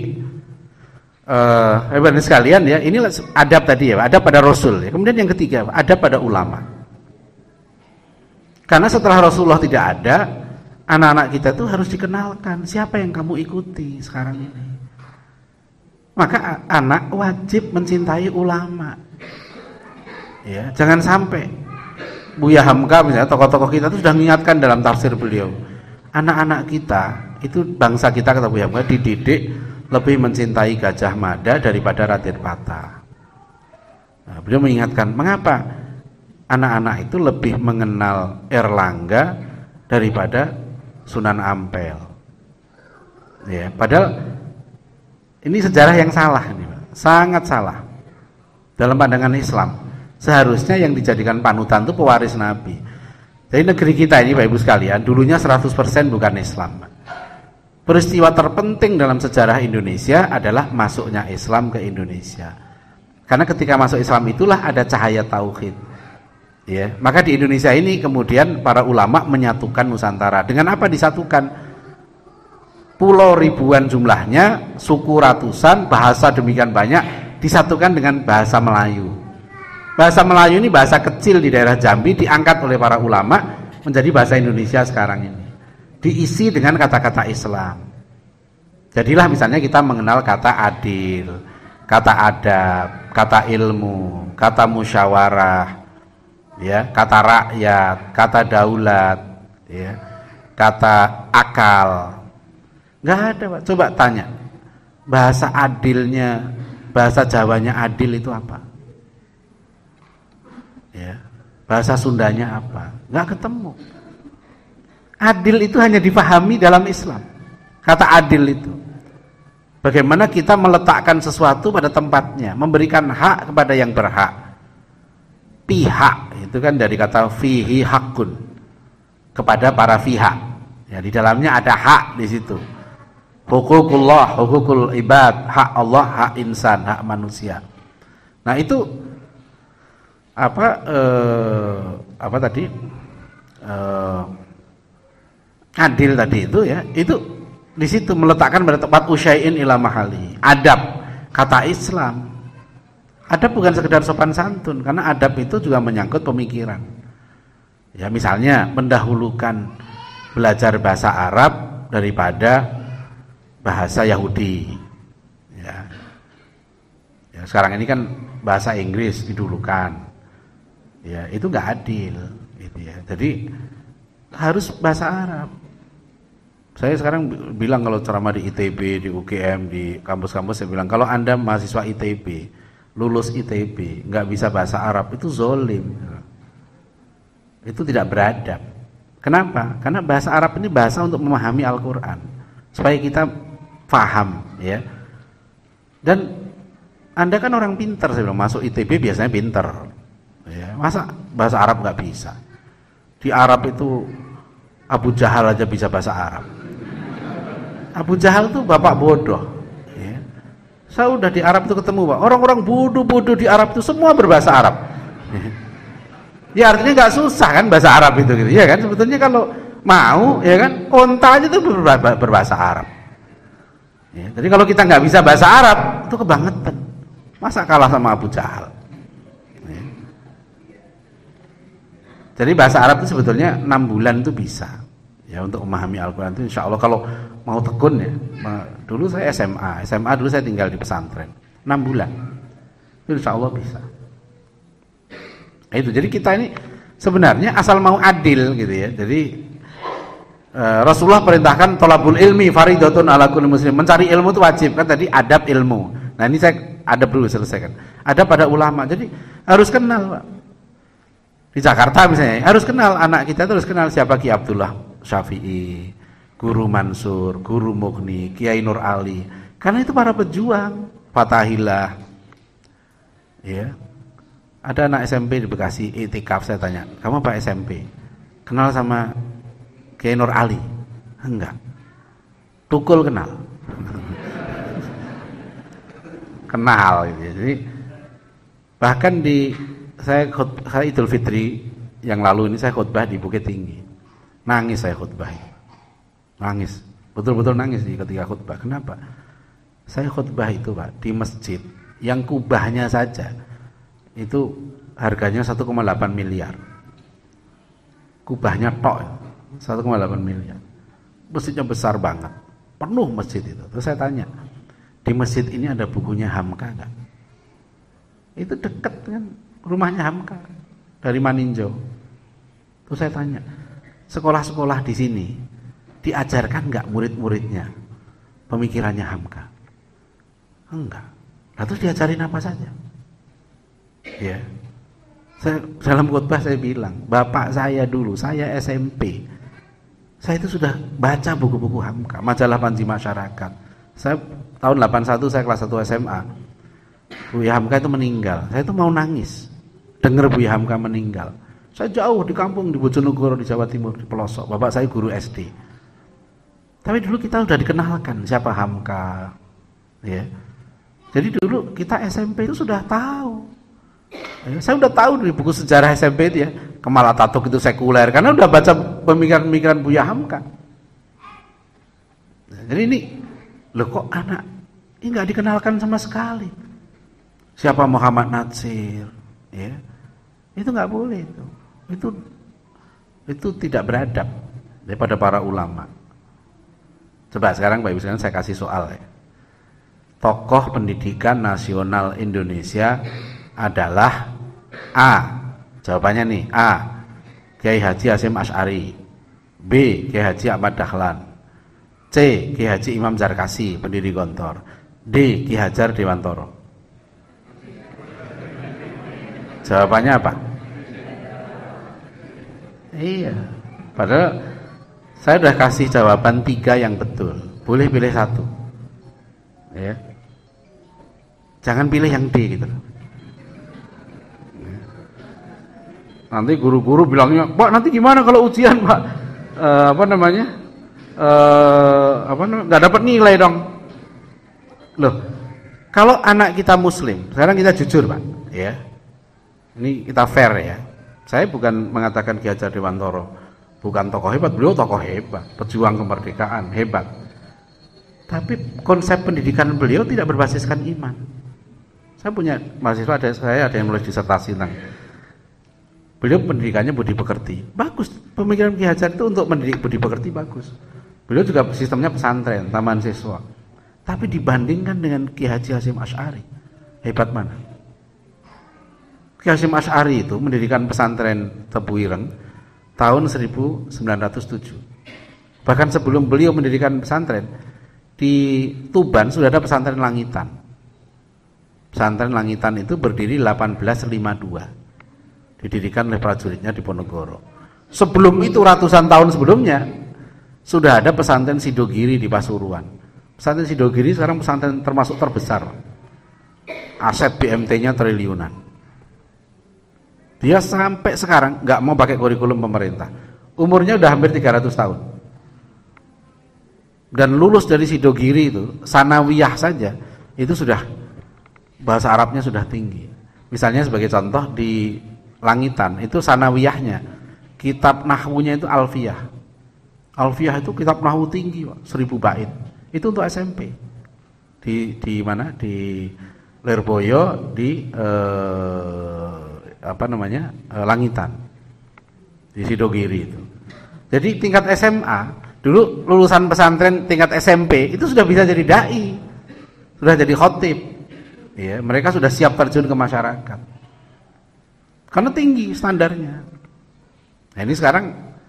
eh uh, sekalian ya, ini adab tadi ya, adab pada Rasul. Ya. Kemudian yang ketiga, adab pada ulama. Karena setelah Rasulullah tidak ada, anak-anak kita tuh harus dikenalkan siapa yang kamu ikuti sekarang ini. Maka anak wajib mencintai ulama. Ya, jangan sampai Buya Hamka misalnya, tokoh-tokoh kita tuh sudah mengingatkan dalam tafsir beliau. Anak-anak kita itu, bangsa kita kata Buya Hamka, dididik lebih mencintai Gajah Mada daripada Raden Patah. Nah, beliau mengingatkan mengapa anak-anak itu lebih mengenal Erlangga daripada Sunan Ampel. Ya, padahal ini sejarah yang salah ini, Pak. Sangat salah. Dalam pandangan Islam, seharusnya yang dijadikan panutan itu pewaris Nabi. Jadi negeri kita ini Bapak Ibu sekalian, dulunya seratus persen bukan Islam. Peristiwa terpenting dalam sejarah Indonesia adalah masuknya Islam ke Indonesia. Karena ketika masuk Islam itulah ada cahaya tauhid. Ya, maka di Indonesia ini kemudian para ulama menyatukan Nusantara. Dengan apa disatukan? Pulau ribuan jumlahnya, suku ratusan, bahasa demikian banyak, disatukan dengan bahasa Melayu. Bahasa Melayu ini bahasa kecil di daerah Jambi, diangkat oleh para ulama menjadi bahasa Indonesia sekarang ini. Diisi dengan kata-kata Islam. Jadilah misalnya kita mengenal kata adil, kata adab, kata ilmu, kata musyawarah, ya, kata rakyat, kata daulat, ya, kata akal. Nggak ada, Pak. Coba tanya bahasa adilnya, bahasa Jawanya adil itu apa? Ya, bahasa Sundanya apa? Nggak ketemu. Adil itu hanya dipahami dalam Islam. Kata adil itu, bagaimana kita meletakkan sesuatu pada tempatnya, memberikan hak kepada yang berhak. Pihak itu kan dari kata fihi hakun, kepada para pihak. Ya, di dalamnya ada hak di situ. Hukukullah, hukukul ibad, hak Allah, hak insan, hak manusia. Nah itu apa eh, apa tadi eh, adil tadi itu ya, itu di situ meletakkan pada tempat usyai'in ila mahali. Adab, kata Islam. Adab bukan sekedar sopan santun, karena adab itu juga menyangkut pemikiran. Ya misalnya mendahulukan belajar bahasa Arab daripada bahasa Yahudi. Ya. Ya, sekarang ini kan bahasa Inggris didulukan. Ya, itu nggak adil gitu ya. Jadi harus bahasa Arab. Saya sekarang bilang kalau ceramah di I T B, di U G M, di kampus-kampus, saya bilang kalau Anda mahasiswa I T B, lulus I T B, nggak bisa bahasa Arab, itu zolim. Itu tidak beradab. Kenapa? Karena bahasa Arab ini bahasa untuk memahami Al-Quran, supaya kita paham, ya. Dan Anda kan orang pintar, saya bilang, masuk I T B biasanya pintar, ya. Masa bahasa Arab nggak bisa? Di Arab itu Abu Jahal aja bisa bahasa Arab. Abu Jahal itu bapak bodoh, ya. Saya udah di Arab itu ketemu, Pak, orang-orang bodoh-bodoh di Arab itu semua berbahasa Arab. Ya artinya nggak susah kan bahasa Arab itu, gitu, ya kan? Sebetulnya kalau mau, ya kan, onta aja itu berbahasa Arab. Ya, jadi kalau kita nggak bisa bahasa Arab, itu kebangetan. Masa kalah sama Abu Jahal? Ya. Jadi bahasa Arab itu sebetulnya enam bulan itu bisa, ya, untuk memahami Al-Quran itu insya Allah kalau mau tekun, ya. Dulu saya S M A, S M A dulu saya tinggal di pesantren, enam bulan, itu insya Allah bisa. Nah, itu jadi kita ini sebenarnya asal mau adil gitu ya. Jadi Rasulullah perintahkan thalabul ilmi faridatun ala kulli muslim. Mencari ilmu itu wajib, kan tadi adab ilmu. Nah, ini saya adab dulu selesaikan. Adab pada ulama. Jadi harus kenal, Pak. Di Jakarta misalnya, harus kenal, anak kita itu harus kenal siapa Ki Abdullah Syafi'i, Guru Mansur, Guru Mughni, Kiai Nur Ali. Karena itu para pejuang, Fatahillah. Ya. Ada anak S M P di Bekasi iktikaf, saya tanya, "Kamu apa S M P?" "Kenal sama Kiai Nur Ali." "Enggak." "Tukul kenal?" Kenal gitu. Jadi bahkan di saya, khut, saya Idul Fitri yang lalu ini saya khutbah di Bukit Tinggi. Nangis saya khutbah. Nangis. Betul-betul nangis di ketika khutbah. Kenapa? Saya khutbah itu, Pak, di masjid yang kubahnya saja itu harganya satu koma delapan miliar. Kubahnya tok satu koma delapan miliar. Masjidnya besar banget, penuh masjid itu. Terus saya tanya, di masjid ini ada bukunya Hamka enggak? Itu dekat kan rumahnya Hamka dari Maninjau. Terus saya tanya, sekolah-sekolah di sini diajarkan enggak murid-muridnya pemikirannya Hamka? Enggak. Nah, terus diajarin apa saja? Ya. Saya dalam khutbah saya bilang, bapak saya dulu, saya S M P, saya itu sudah baca buku-buku Hamka, majalah Panji Masyarakat. Saya tahun delapan puluh satu, saya kelas satu S M A. Buya Hamka itu meninggal. Saya itu mau nangis dengar Buya Hamka meninggal. Saya jauh di kampung di Bojonegoro di Jawa Timur, di pelosok. Bapak saya guru S D. Tapi dulu kita sudah dikenalkan siapa Hamka, ya. Jadi dulu kita S M P itu sudah tahu. Ya, saya udah tahu dari buku sejarah S M P itu ya, Kemal Atatürk itu sekuler karena udah baca pemikiran-pemikiran Buya Hamka. Nah, jadi ini, loh kok anak ini nggak dikenalkan sama sekali. Siapa Muhammad Natsir, ya, itu nggak boleh itu, itu itu tidak beradab daripada para ulama. Coba sekarang Bapak Ibu sekalian saya kasih soal ya. Tokoh pendidikan nasional Indonesia adalah A. Jawabannya nih, A. Kiai Haji Hasyim Asy'ari, B. Kiai Haji Ahmad Dahlan, C. Kiai Haji Imam Zarkasi, pendiri Gontor, D. D. Ki Hajar Dewantoro. Jawabannya apa? Iya. Padahal saya sudah kasih jawaban tiga yang betul. Boleh pilih satu. Ya. Jangan pilih yang D gitu. Nanti guru-guru bilangnya, Pak nanti gimana kalau ujian Pak? E, apa namanya? E, apa namanya? Nggak dapat nilai dong. Loh, kalau anak kita Muslim, sekarang kita jujur Pak, ya. Ini kita fair ya. Saya bukan mengatakan Ki Hajar Dewantoro bukan tokoh hebat, beliau tokoh hebat, pejuang kemerdekaan hebat. Tapi konsep pendidikan beliau tidak berbasiskan iman. Saya punya mahasiswa, ada saya ada yang nulis disertasi tentang beliau pendidikannya budi pekerti. Bagus, pemikiran Ki Hajar itu untuk mendidik budi pekerti bagus. Beliau juga sistemnya pesantren, taman siswa. Tapi dibandingkan dengan Ki Haji Hasyim Asy'ari, hebat mana? Ki Hasyim Asy'ari itu mendirikan pesantren Tebu Ireng tahun seribu sembilan ratus tujuh. Bahkan sebelum beliau mendirikan pesantren, di Tuban sudah ada pesantren Langitan. Pesantren Langitan itu berdiri delapan belas lima puluh dua. Didirikan oleh prajuritnya di Ponorogo. Sebelum itu ratusan tahun sebelumnya sudah ada pesantren Sidogiri di Pasuruan. Pesantren Sidogiri sekarang pesantren termasuk terbesar. Aset B M T-nya triliunan. Dia sampai sekarang nggak mau pakai kurikulum pemerintah. Umurnya udah hampir tiga ratus tahun. Dan lulus dari Sidogiri itu, sanawiyah saja, itu sudah bahasa Arabnya sudah tinggi. Misalnya sebagai contoh di Langitan, itu sanawiyahnya, kitab nahwunya itu Alfiyah. Alfiyah itu kitab nahwu tinggi, Pak, seribu bait. Itu untuk S M P. Di di mana? Di Lirboyo, di eh, apa namanya? Eh, Langitan. Di Sidogiri itu. Jadi tingkat S M A, dulu lulusan pesantren tingkat S M P itu sudah bisa jadi dai. Sudah jadi khotib. Ya, mereka sudah siap terjun ke masyarakat. Karena tinggi standarnya. Nah, ini sekarang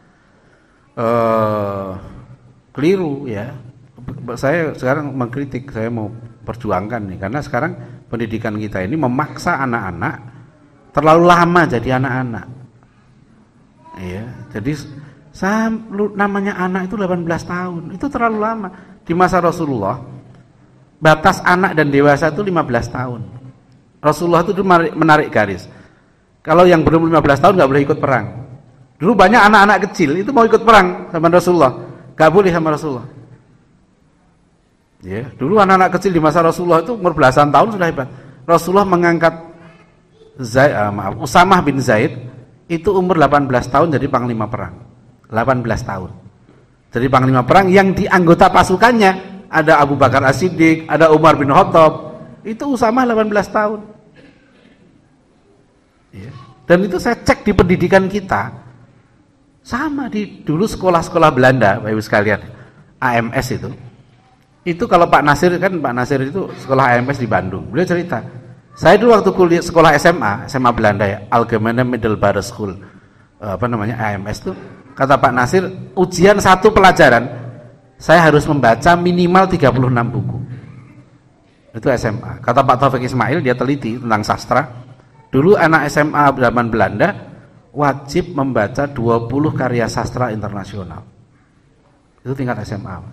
eh, keliru ya. Saya sekarang mengkritik, saya mau perjuangkan nih, karena sekarang pendidikan kita ini memaksa anak-anak terlalu lama jadi anak-anak. Ya, jadi sam, namanya anak itu delapan belas tahun, itu terlalu lama. Di masa Rasulullah batas anak dan dewasa itu lima belas tahun. Rasulullah itu menarik, menarik garis. Kalau yang belum lima belas tahun nggak boleh ikut perang. Dulu banyak anak-anak kecil itu mau ikut perang sama Rasulullah, nggak boleh sama Rasulullah. Ya, dulu anak-anak kecil di masa Rasulullah itu umur belasan tahun sudah hebat. Rasulullah mengangkat Zaid, uh, maaf, Usamah bin Zaid itu umur delapan belas tahun jadi panglima perang. delapan belas tahun. Jadi panglima perang yang di anggota pasukannya ada Abu Bakar As-Siddiq, ada Umar bin Khattab. Itu Usamah delapan belas tahun. Ya. Dan itu saya cek di pendidikan kita sama di dulu sekolah-sekolah Belanda, Bapak Ibu sekalian, A M S itu. Itu kalau Pak Nasir kan, Pak Nasir itu sekolah A M S di Bandung. Beliau cerita, saya dulu waktu kuliah sekolah S M A, S M A Belanda ya, Algemene Middelbare School, apa namanya A M S itu, kata Pak Nasir, ujian satu pelajaran saya harus membaca minimal tiga puluh enam buku. Itu S M A. Kata Pak Taufik Ismail, dia teliti tentang sastra. Dulu anak S M A zaman Belanda wajib membaca dua puluh karya sastra internasional. Itu tingkat S M A.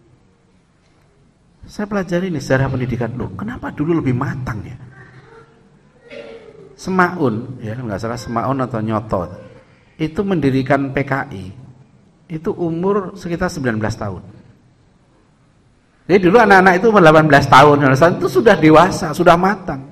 Saya pelajari nih sejarah pendidikan. Loh, kenapa dulu lebih matang ya? Semaun, ya nggak salah Semaun atau Nyoto, itu mendirikan P K I. Itu umur sekitar sembilan belas tahun. Jadi dulu anak-anak itu umur delapan belas tahun, itu sudah dewasa, sudah matang.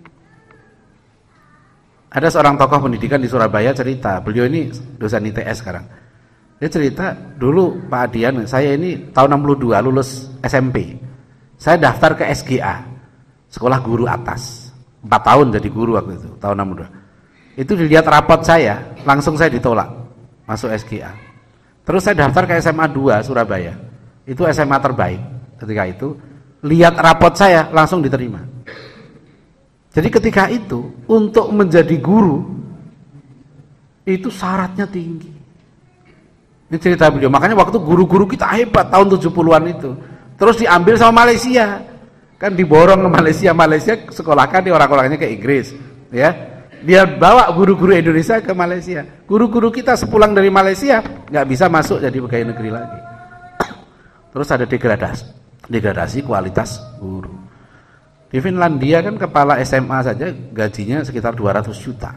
Ada seorang tokoh pendidikan di Surabaya cerita, beliau ini dosen I T S sekarang. Dia cerita, dulu Pak Adian, saya ini tahun enam puluh dua lulus S M P. Saya daftar ke S G A, sekolah guru atas. empat tahun jadi guru waktu itu, tahun enam puluh dua. Itu dilihat rapot saya, langsung saya ditolak masuk S G A. Terus saya daftar ke S M A dua Surabaya. Itu S M A terbaik ketika itu. Lihat rapot saya, langsung diterima. Jadi ketika itu untuk menjadi guru itu syaratnya tinggi. Ini cerita beliau. Makanya waktu guru-guru kita hebat tahun tujuh puluhan itu. Terus diambil sama Malaysia. kan diborong ke Malaysia, Malaysia sekolahkan di orang-orangnya ke Inggris, ya. Dia bawa guru-guru Indonesia ke Malaysia. Guru-guru kita sepulang dari Malaysia nggak bisa masuk jadi pegawai negeri lagi. Terus ada degradasi, degradasi kualitas guru. Di Finlandia kan kepala S M A saja gajinya sekitar dua ratus juta.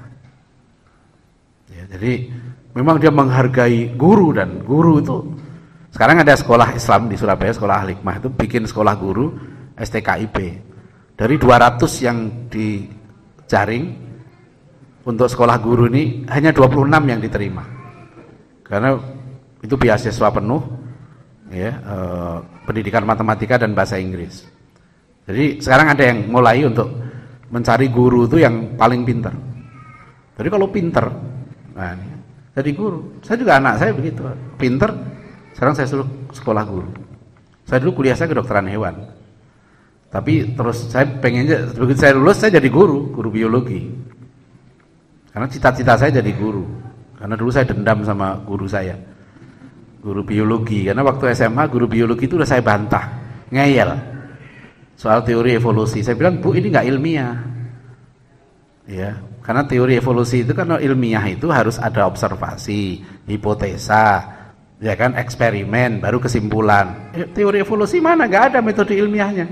Ya, jadi memang dia menghargai guru, dan guru itu sekarang ada sekolah Islam di Surabaya, sekolah Al-Hikmah itu bikin sekolah guru S T K I P. Dari dua ratus yang dijaring untuk sekolah guru ini hanya dua puluh enam yang diterima. Karena itu beasiswa penuh, ya, eh, pendidikan matematika dan bahasa Inggris. Jadi sekarang ada yang mulai untuk mencari guru itu yang paling pintar. Jadi kalau pintar, nah, jadi guru. Saya juga anak saya begitu, pintar. Sekarang saya suruh sekolah guru. Saya dulu kuliah saya kedokteran hewan. Tapi terus saya pengennya begitu saya lulus saya jadi guru, guru biologi. Karena cita-cita saya jadi guru. Karena dulu saya dendam sama guru saya, guru biologi. Karena waktu S M A guru biologi itu udah saya bantah, ngeyel soal teori evolusi. Saya bilang, Bu, ini nggak ilmiah. Ya, karena teori evolusi itu kan ilmiah itu harus ada observasi, hipotesa, ya kan, eksperimen, baru kesimpulan. Eh, teori evolusi mana? Nggak ada metode ilmiahnya.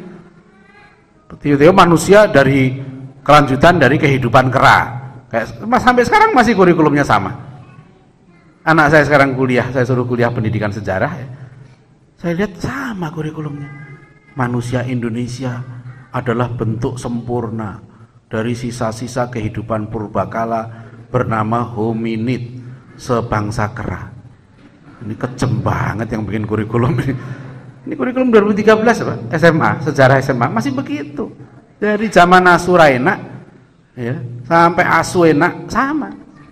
Teori manusia dari kelanjutan dari kehidupan kera. Kayak, sampai sekarang masih kurikulumnya sama. Anak saya sekarang kuliah, saya suruh kuliah pendidikan sejarah, ya. Saya lihat sama kurikulumnya. Manusia Indonesia adalah bentuk sempurna dari sisa-sisa kehidupan purbakala bernama hominid, sebangsa kera. Ini kejem banget yang bikin kurikulum ini. Ini kurikulum dua ribu tiga belas Pak, S M A, sejarah S M A masih begitu. Dari zaman Asuraina, ya, sampai Asuena sama.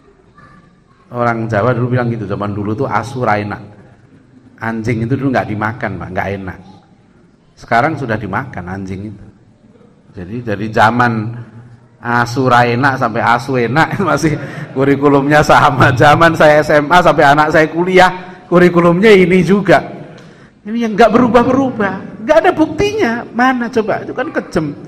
Orang Jawa dulu bilang gitu, zaman dulu tuh Asuraina. Anjing itu dulu nggak dimakan, Pak, nggak enak. Sekarang sudah dimakan anjing itu. Jadi dari zaman Asuraina sampai Asuena masih kurikulumnya sama. Zaman saya S M A sampai anak saya kuliah, kurikulumnya ini juga. Ini yang nggak berubah-berubah, nggak ada buktinya. Mana coba? Itu kan kejem.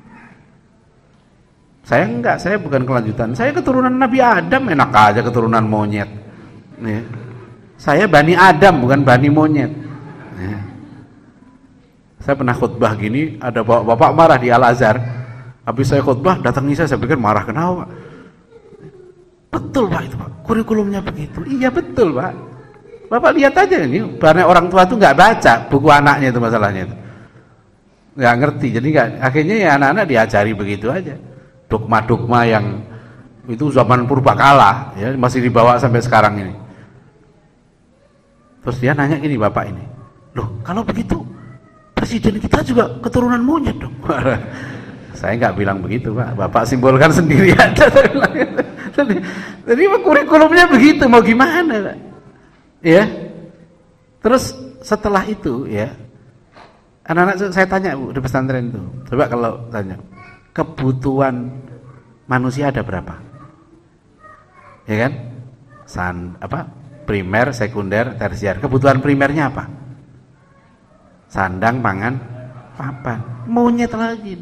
Saya enggak, saya bukan kelanjutan. Saya keturunan Nabi Adam, enak aja keturunan monyet. Ya. Saya Bani Adam, bukan Bani monyet. Ya. Saya pernah khutbah gini, ada bapak-bapak marah di Al-Azhar. Habis saya khutbah, datangi saya, saya pikir marah, kenapa? Betul Pak itu Pak, kurikulumnya begitu. Iya betul Pak. Bapak lihat aja ini, banyak orang tua itu nggak baca buku anaknya itu, masalahnya itu. Nggak ngerti, jadi nggak, akhirnya ya anak-anak diajari begitu aja. Dogma-dogma yang itu zaman purbakala, ya, masih dibawa sampai sekarang ini. Terus dia nanya gini bapak ini, loh kalau begitu presiden kita juga keturunan monyet dong. Saya nggak bilang begitu Pak, bapak simbolkan sendiri aja. Jadi, jadi kurikulumnya begitu, mau gimana Pak? Ya. Terus setelah itu ya, anak-anak saya tanya Bu di pesantren itu, coba kalau tanya kebutuhan manusia ada berapa? Ya kan? San apa? Primer, sekunder, tersier. Kebutuhan primernya apa? Sandang, pangan, papan. Monyet lagi.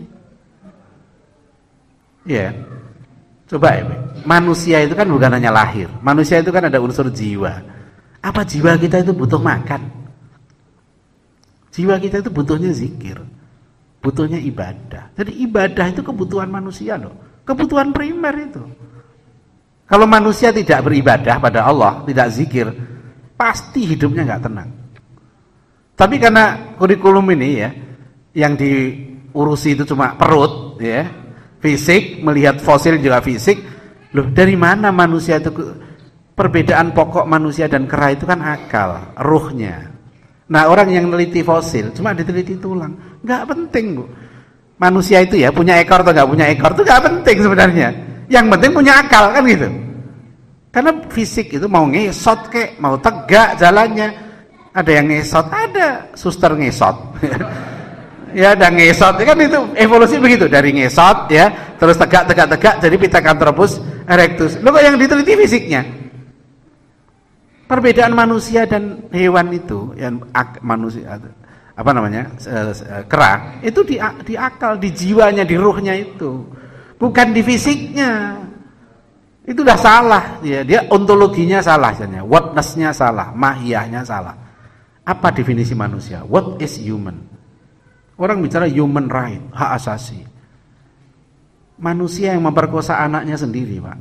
Ya. Coba ya, manusia itu kan bukan hanya lahir. Manusia itu kan ada unsur jiwa. Apa jiwa kita itu butuh makan? Jiwa kita itu butuhnya zikir, butuhnya ibadah. Jadi ibadah itu kebutuhan manusia loh, kebutuhan primer itu. Kalau manusia tidak beribadah pada Allah, tidak zikir, pasti hidupnya nggak tenang. Tapi karena kurikulum ini ya, yang diurusi itu cuma perut, ya, fisik, melihat fosil juga fisik. Loh, dari mana manusia itu? Perbedaan pokok manusia dan kera itu kan akal, ruhnya. Nah, orang yang meneliti fosil cuma diteliti tulang, nggak penting Bu. Manusia itu ya punya ekor atau nggak punya ekor itu nggak penting sebenarnya. Yang penting punya akal kan gitu. Karena fisik itu mau ngesot kek, mau tegak jalannya. Ada yang ngesot, ada suster ngesot. Ya ada ngesot, kan itu evolusi begitu, dari ngesot ya, terus tegak tegak tegak jadi Pithecanthropus erectus. Loh kok yang diteliti fisiknya? Perbedaan manusia dan hewan itu, yang manusia apa namanya kera, itu di, di akal, di jiwanya, di ruhnya itu, bukan di fisiknya. Itu udah salah dia, dia ontologinya salah, whatness-nya salah, mahiyahnya salah. Apa definisi manusia? What is human? Orang bicara human right, hak asasi. Manusia yang memperkosa anaknya sendiri, Pak.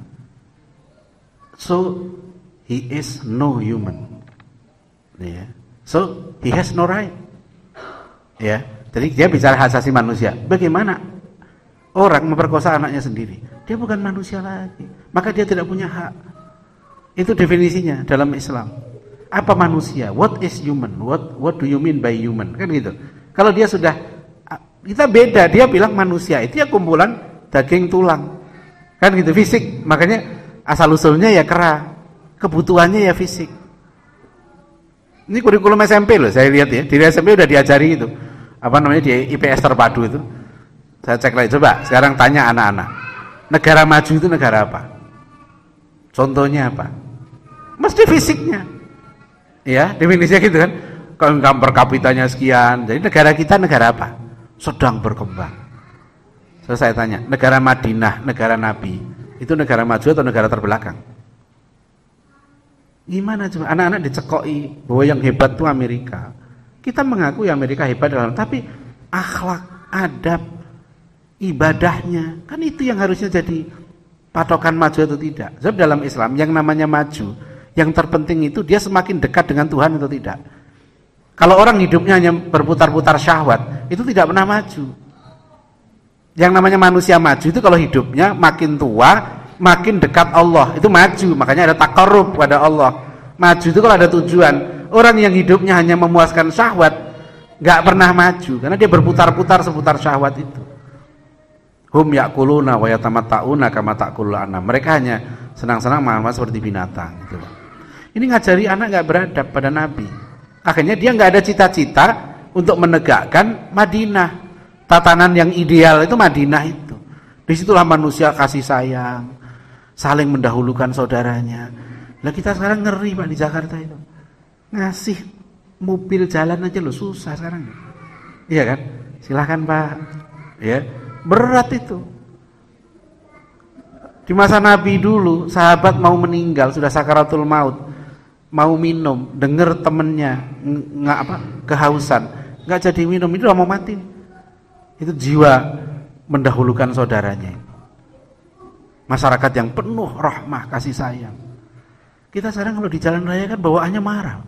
So he is no human. Ya. So he has no right. Ya. Jadi dia bicara hak asasi manusia. Bagaimana orang memperkosa anaknya sendiri? Dia bukan manusia lagi. Maka dia tidak punya hak. Itu definisinya dalam Islam. Apa manusia? What is human? What what do you mean by human? Kan gitu. Kalau dia sudah, kita beda. Dia bilang manusia itu ya kumpulan daging tulang. Kan gitu, fisik. Makanya asal usulnya ya kera. Kebutuhannya ya fisik. Ini kurikulum S M P loh, saya lihat ya. Di S M P udah diajari itu. Apa namanya, di I P S terpadu itu. Saya cek lagi, coba sekarang tanya anak-anak. Negara maju itu negara apa? Contohnya apa? Mesti fisiknya. Ya, definisinya gitu kan. Kalau per kapitanya sekian. Jadi negara kita negara apa? Sedang berkembang. So, saya tanya, negara Madinah, negara Nabi, itu negara maju atau negara terbelakang? Gimana coba? Anak-anak dicekoi bahwa yang hebat itu Amerika. Kita mengakui Amerika hebat dalam, tapi akhlak, adab, ibadahnya, kan itu yang harusnya jadi patokan maju atau tidak. Sebab dalam Islam yang namanya maju, yang terpenting itu dia semakin dekat dengan Tuhan atau tidak. Kalau orang hidupnya hanya berputar-putar syahwat, itu tidak pernah maju. Yang namanya manusia maju itu kalau hidupnya makin tua, makin dekat Allah, itu maju. Makanya ada taqarrub pada Allah. Maju itu kalau ada tujuan. Orang yang hidupnya hanya memuaskan syahwat, nggak pernah maju, karena dia berputar-putar seputar syahwat itu. Hum yakuluna wa yatamatta'una kama ta'kulul anam. Mereka hanya senang-senang makan seperti binatang gitu. Ini ngajari anak enggak beradab pada Nabi. Akhirnya dia enggak ada cita-cita untuk menegakkan Madinah. Tatanan yang ideal itu Madinah itu. Disitulah manusia kasih sayang, saling mendahulukan saudaranya. Lah kita sekarang ngeri Pak di Jakarta itu. Ngasih mobil jalan aja lo susah sekarang. Iya kan? Silahkan Pak. Ya. Berat itu. Di masa Nabi dulu, sahabat mau meninggal, sudah sakaratul maut, mau minum, dengar temennya nggak apa kehausan, nggak jadi minum, itu udah mau mati. Itu jiwa mendahulukan saudaranya. Masyarakat yang penuh rahmah, kasih sayang. Kita sekarang kalau di jalan raya kan bawaannya marah.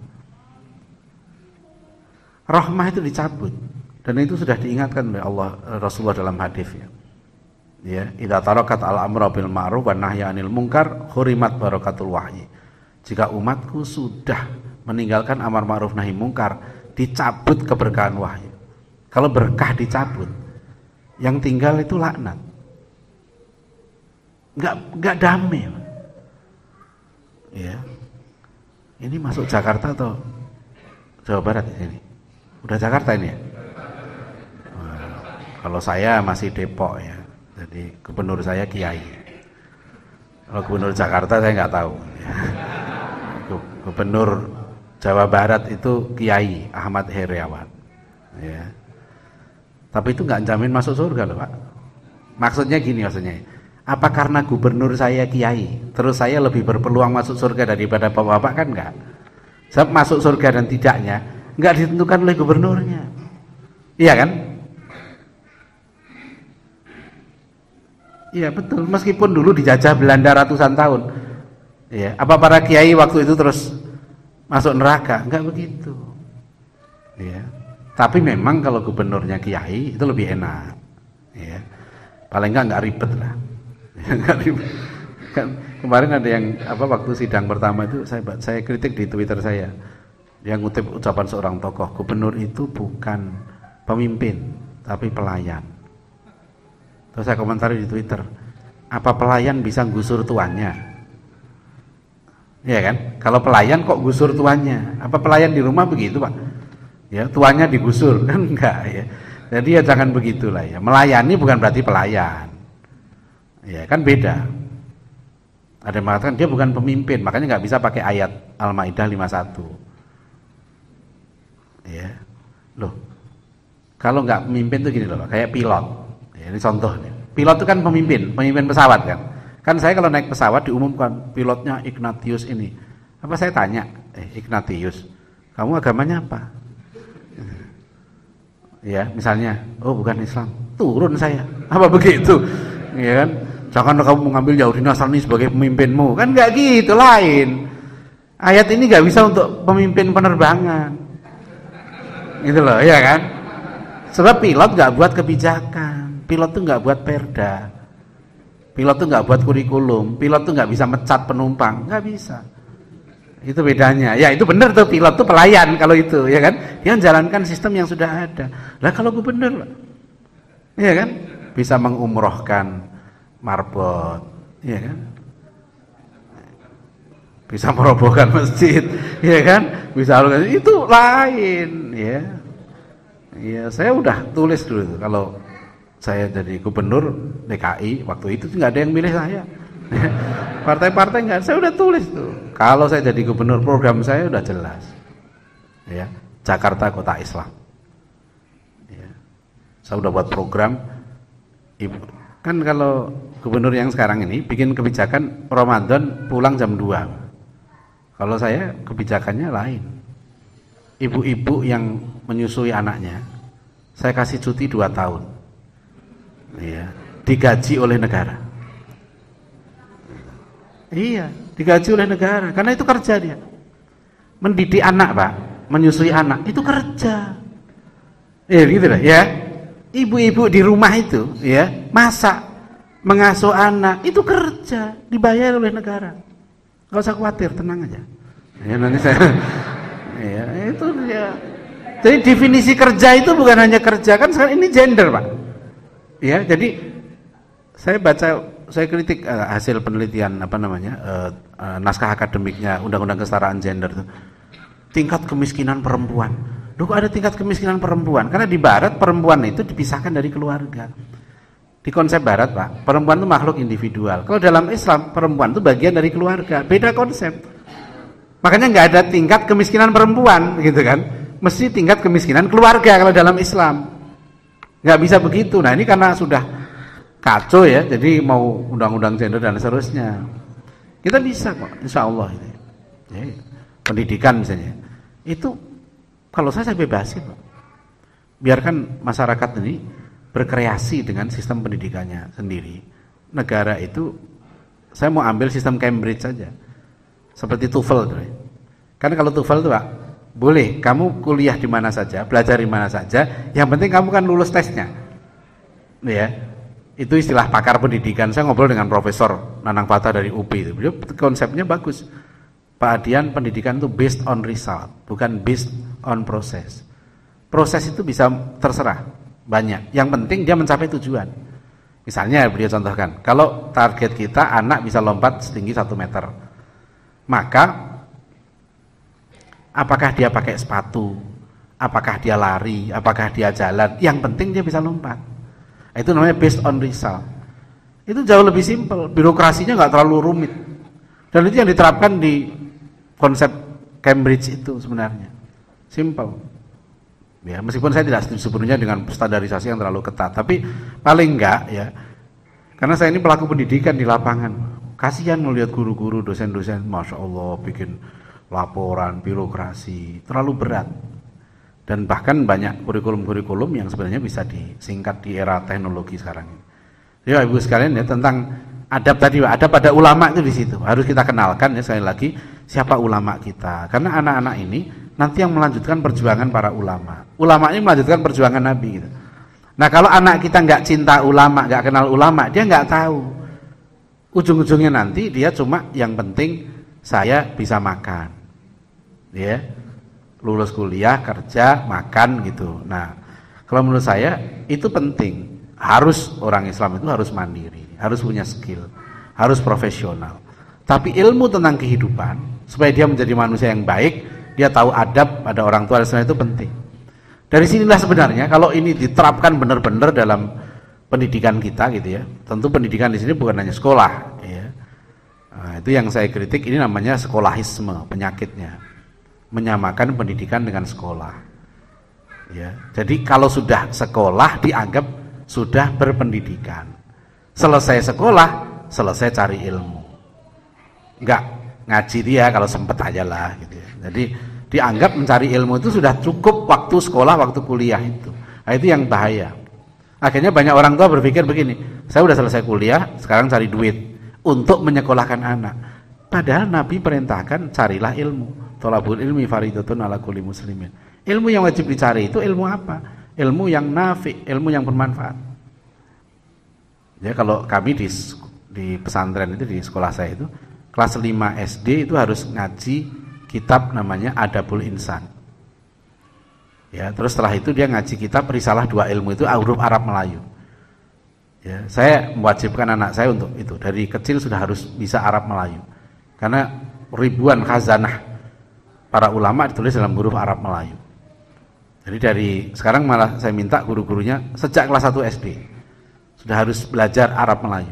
Rahmah itu dicabut. Dan itu sudah diingatkan oleh Allah Rasulullah dalam hadis ya. Ya, idza tarakat al-amra bil ma'ruf wa nahyi 'anil munkar hurimat barakatul wahyi. Jika umatku sudah meninggalkan amar ma'ruf nahi munkar, dicabut keberkahan wahyu. Kalau berkah dicabut, yang tinggal itu laknat. Enggak enggak damai. Ya. Ini masuk Jakarta atau Jawa Barat ini? Udah Jakarta ini ya? Kalau saya masih Depok ya, jadi gubernur saya Kiai. Kalau gubernur Jakarta saya nggak tahu. Gubernur Jawa Barat itu Kiai Ahmad Heriawan. Ya. Tapi itu nggak jamin masuk surga loh Pak. Maksudnya gini maksudnya. Apa karena gubernur saya Kiai, terus saya lebih berpeluang masuk surga daripada bapak-bapak? Kan enggak. Sebab masuk surga dan tidaknya nggak ditentukan oleh gubernurnya. Iya kan? Iya betul, meskipun dulu dijajah Belanda ratusan tahun. Ya, apa para kiai waktu itu terus masuk neraka? Enggak begitu. Ya. Tapi memang kalau gubernurnya kiai itu lebih enak. Ya. Paling enggak enggak ribet lah. Enggak ribet. Kan kemarin ada yang apa waktu sidang pertama itu saya saya kritik di Twitter saya. Dia ngutip ucapan seorang tokoh, gubernur itu bukan pemimpin, tapi pelayan. Terus saya komentari di Twitter, apa pelayan bisa gusur tuannya? Iya kan? Kalau pelayan kok gusur tuannya? Apa pelayan di rumah begitu Pak? Ya tuannya digusur kan enggak ya. Jadi ya jangan begitulah ya. Melayani bukan berarti pelayan. Ya kan beda. Ada yang mengatakan dia bukan pemimpin, makanya nggak bisa pakai ayat Al-Maidah lima puluh satu. Ya, loh Kalau nggak pemimpin tuh gini loh, kayak pilot. Ya, ini contoh nih. Pilot itu kan pemimpin, pemimpin pesawat kan. Kan saya kalau naik pesawat diumumkan pilotnya Ignatius ini. Apa saya tanya, eh Ignatius, kamu agamanya apa? Ya, misalnya, oh bukan Islam, turun saya. Apa begitu? Ya kan? Jangan kamu mengambil Yahudi Nasrani sebagai pemimpinmu. Kan nggak gitu, lain. Ayat ini nggak bisa untuk pemimpin penerbangan. Gitu loh, ya kan? Sebab pilot nggak buat kebijakan, pilot tuh nggak buat perda, pilot tuh nggak buat kurikulum, pilot tuh nggak bisa mecat penumpang, nggak bisa. Itu bedanya. Ya itu benar tuh, pilot tuh pelayan kalau itu, ya kan? Dia menjalankan sistem yang sudah ada. Lah kalau gubernur, ya kan? Bisa mengumrohkan marbot, ya kan? Bisa merobohkan masjid, ya kan? Bisa itu lain, ya. Ya saya udah tulis dulu tuh, kalau saya jadi gubernur D K I waktu itu nggak ada yang milih saya. Partai-partai nggak, saya udah tulis tuh. Kalau saya jadi gubernur, program saya udah jelas, ya, Jakarta Kota Islam. Ya. Saya udah buat program. Kan kalau gubernur yang sekarang ini bikin kebijakan Ramadan pulang jam dua. Kalau saya kebijakannya lain. Ibu-ibu yang menyusui anaknya, saya kasih cuti dua tahun, ya, digaji oleh negara. Iya, digaji oleh negara, karena itu kerja dia. Mendidik anak, Pak, menyusui anak, itu kerja. Ya, gitu lah, ya. Ibu-ibu di rumah itu, ya, masak, mengasuh anak, itu kerja, dibayar oleh negara. Gak usah khawatir, tenang aja. Ya, nanti saya, ya, itu dia. Jadi definisi kerja itu bukan hanya kerja, kan sekarang ini gender, Pak. Ya, jadi saya baca, saya kritik uh, hasil penelitian apa namanya uh, uh, naskah akademiknya Undang-Undang Kesetaraan Gender itu. Tingkat kemiskinan perempuan. Loh, kok ada tingkat kemiskinan perempuan? Karena di Barat perempuan itu dipisahkan dari keluarga. Di konsep Barat, Pak, perempuan itu makhluk individual. Kalau dalam Islam, perempuan itu bagian dari keluarga. Beda konsep. Makanya nggak ada tingkat kemiskinan perempuan, gitu kan? Mesti tingkat kemiskinan keluarga kalau dalam Islam. Nggak bisa begitu. Nah ini karena sudah kacau ya, jadi mau undang-undang gender dan seterusnya. Kita bisa kok, insya Allah ini. Ya, pendidikan misalnya, itu kalau saya saya bebasin, Pak. Biarkan masyarakat ini berkreasi dengan sistem pendidikannya sendiri. Negara itu, saya mau ambil sistem Cambridge saja, seperti TOEFL. Karena kalau TOEFL itu, Pak, boleh kamu kuliah di mana saja, belajar di mana saja, yang penting kamu kan lulus tesnya. Ya. Itu istilah pakar pendidikan. Saya ngobrol dengan Profesor Nanang Fatah dari U P itu. Beliau konsepnya bagus. Pak Adian, pendidikan itu based on result, bukan based on proses. Proses itu bisa terserah, banyak. Yang penting dia mencapai tujuan. Misalnya beliau contohkan, kalau target kita anak bisa lompat setinggi satu meter, maka apakah dia pakai sepatu, apakah dia lari, apakah dia jalan, yang penting dia bisa lompat. Itu namanya based on result. Itu jauh lebih simpel, birokrasinya nggak terlalu rumit. Dan itu yang diterapkan di konsep Cambridge itu sebenarnya. Simple. Ya, meskipun saya tidak setuju sebenarnya dengan standarisasi yang terlalu ketat, tapi paling enggak ya. Karena saya ini pelaku pendidikan di lapangan. Kasihan melihat guru-guru, dosen-dosen, Masya Allah bikin laporan, birokrasi, terlalu berat. Dan bahkan banyak kurikulum-kurikulum yang sebenarnya bisa disingkat di era teknologi sekarang ini. Ya Ibu sekalian ya, tentang adab tadi, adab pada ulama itu di situ. Harus kita kenalkan ya sekali lagi siapa ulama kita. Karena anak-anak ini nanti yang melanjutkan perjuangan para ulama. Ulama ini melanjutkan perjuangan Nabi gitu. Nah kalau anak kita nggak cinta ulama, nggak kenal ulama, dia nggak tahu. Ujung-ujungnya nanti dia cuma yang penting saya bisa makan. Ya. Lulus kuliah, kerja, makan gitu. Nah, kalau menurut saya itu penting. Harus orang Islam itu harus mandiri, harus punya skill, harus profesional. Tapi ilmu tentang kehidupan supaya dia menjadi manusia yang baik, dia tahu adab pada orang tua dan sebagainya itu penting. Dari sinilah sebenarnya kalau ini diterapkan benar-benar dalam pendidikan kita gitu ya. Tentu pendidikan di sini bukan hanya sekolah ya. Nah, itu yang saya kritik, ini namanya sekolahisme, penyakitnya. Menyamakan pendidikan dengan sekolah. Ya, jadi kalau sudah sekolah dianggap sudah berpendidikan. Selesai sekolah, selesai cari ilmu. Enggak ngaji dia kalau sempat aja lah gitu ya. Jadi dianggap mencari ilmu itu sudah cukup waktu sekolah, waktu kuliah itu. Nah, itu yang bahaya. Akhirnya banyak orang tua berpikir begini, saya udah selesai kuliah, sekarang cari duit untuk menyekolahkan anak. Padahal Nabi perintahkan carilah ilmu. Thalabul ilmi faridatun ala kulli muslimin. Ilmu yang wajib dicari itu ilmu apa? Ilmu yang nafi, ilmu yang bermanfaat. Ya, kalau kami di di pesantren itu, di sekolah saya itu kelas lima S D itu harus ngaji kitab namanya Adabul Insan. Ya, terus setelah itu dia ngaji kitab Risalah Dua Ilmu, itu huruf Arab Melayu. Ya, saya mewajibkan anak saya untuk itu. Dari kecil sudah harus bisa Arab Melayu. Karena ribuan khazanah para ulama ditulis dalam huruf Arab Melayu. Jadi dari sekarang malah saya minta guru-gurunya sejak kelas satu S D sudah harus belajar Arab Melayu.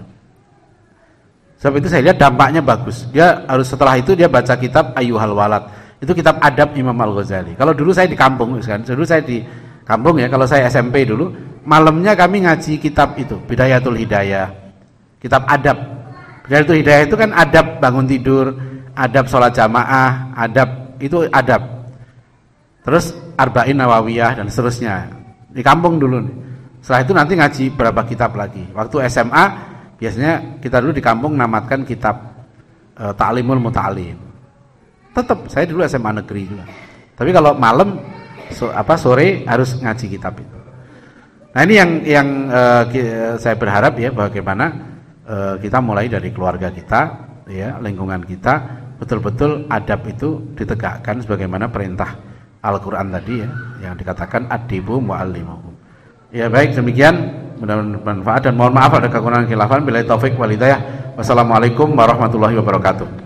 Sebab itu saya lihat dampaknya bagus. Dia harus setelah itu dia baca kitab Ayyuhal Walad. Itu kitab adab Imam Al-Ghazali. Kalau dulu saya di kampung, kan? Dulu saya di kampung ya, kalau saya S M P dulu, malamnya kami ngaji kitab itu, Bidayatul Hidayah. Kitab adab. Bidayatul Hidayah itu kan adab bangun tidur, adab sholat jamaah, adab itu adab. Terus Arba'in Nawawiyah dan seterusnya. Di kampung dulu nih. Setelah itu nanti ngaji berapa kitab lagi. Waktu S M A biasanya kita dulu di kampung namatkan kitab e, Ta'limul Muta'alim. Tetap saya dulu S M A negeri juga. Tapi kalau malam so, apa sore harus ngaji kitab itu. Nah, ini yang yang e, saya berharap ya, bagaimana e, kita mulai dari keluarga kita, ya, lingkungan kita, betul-betul adab itu ditegakkan sebagaimana perintah Al-Quran tadi ya, yang dikatakan adibu mu'allimuhum. Ya, baik, demikian, mudah-mudahan bermanfaat dan mohon maaf ada kekurangan khilafan. Billahi taufik wal hidayah. Wassalamualaikum warahmatullahi wabarakatuh.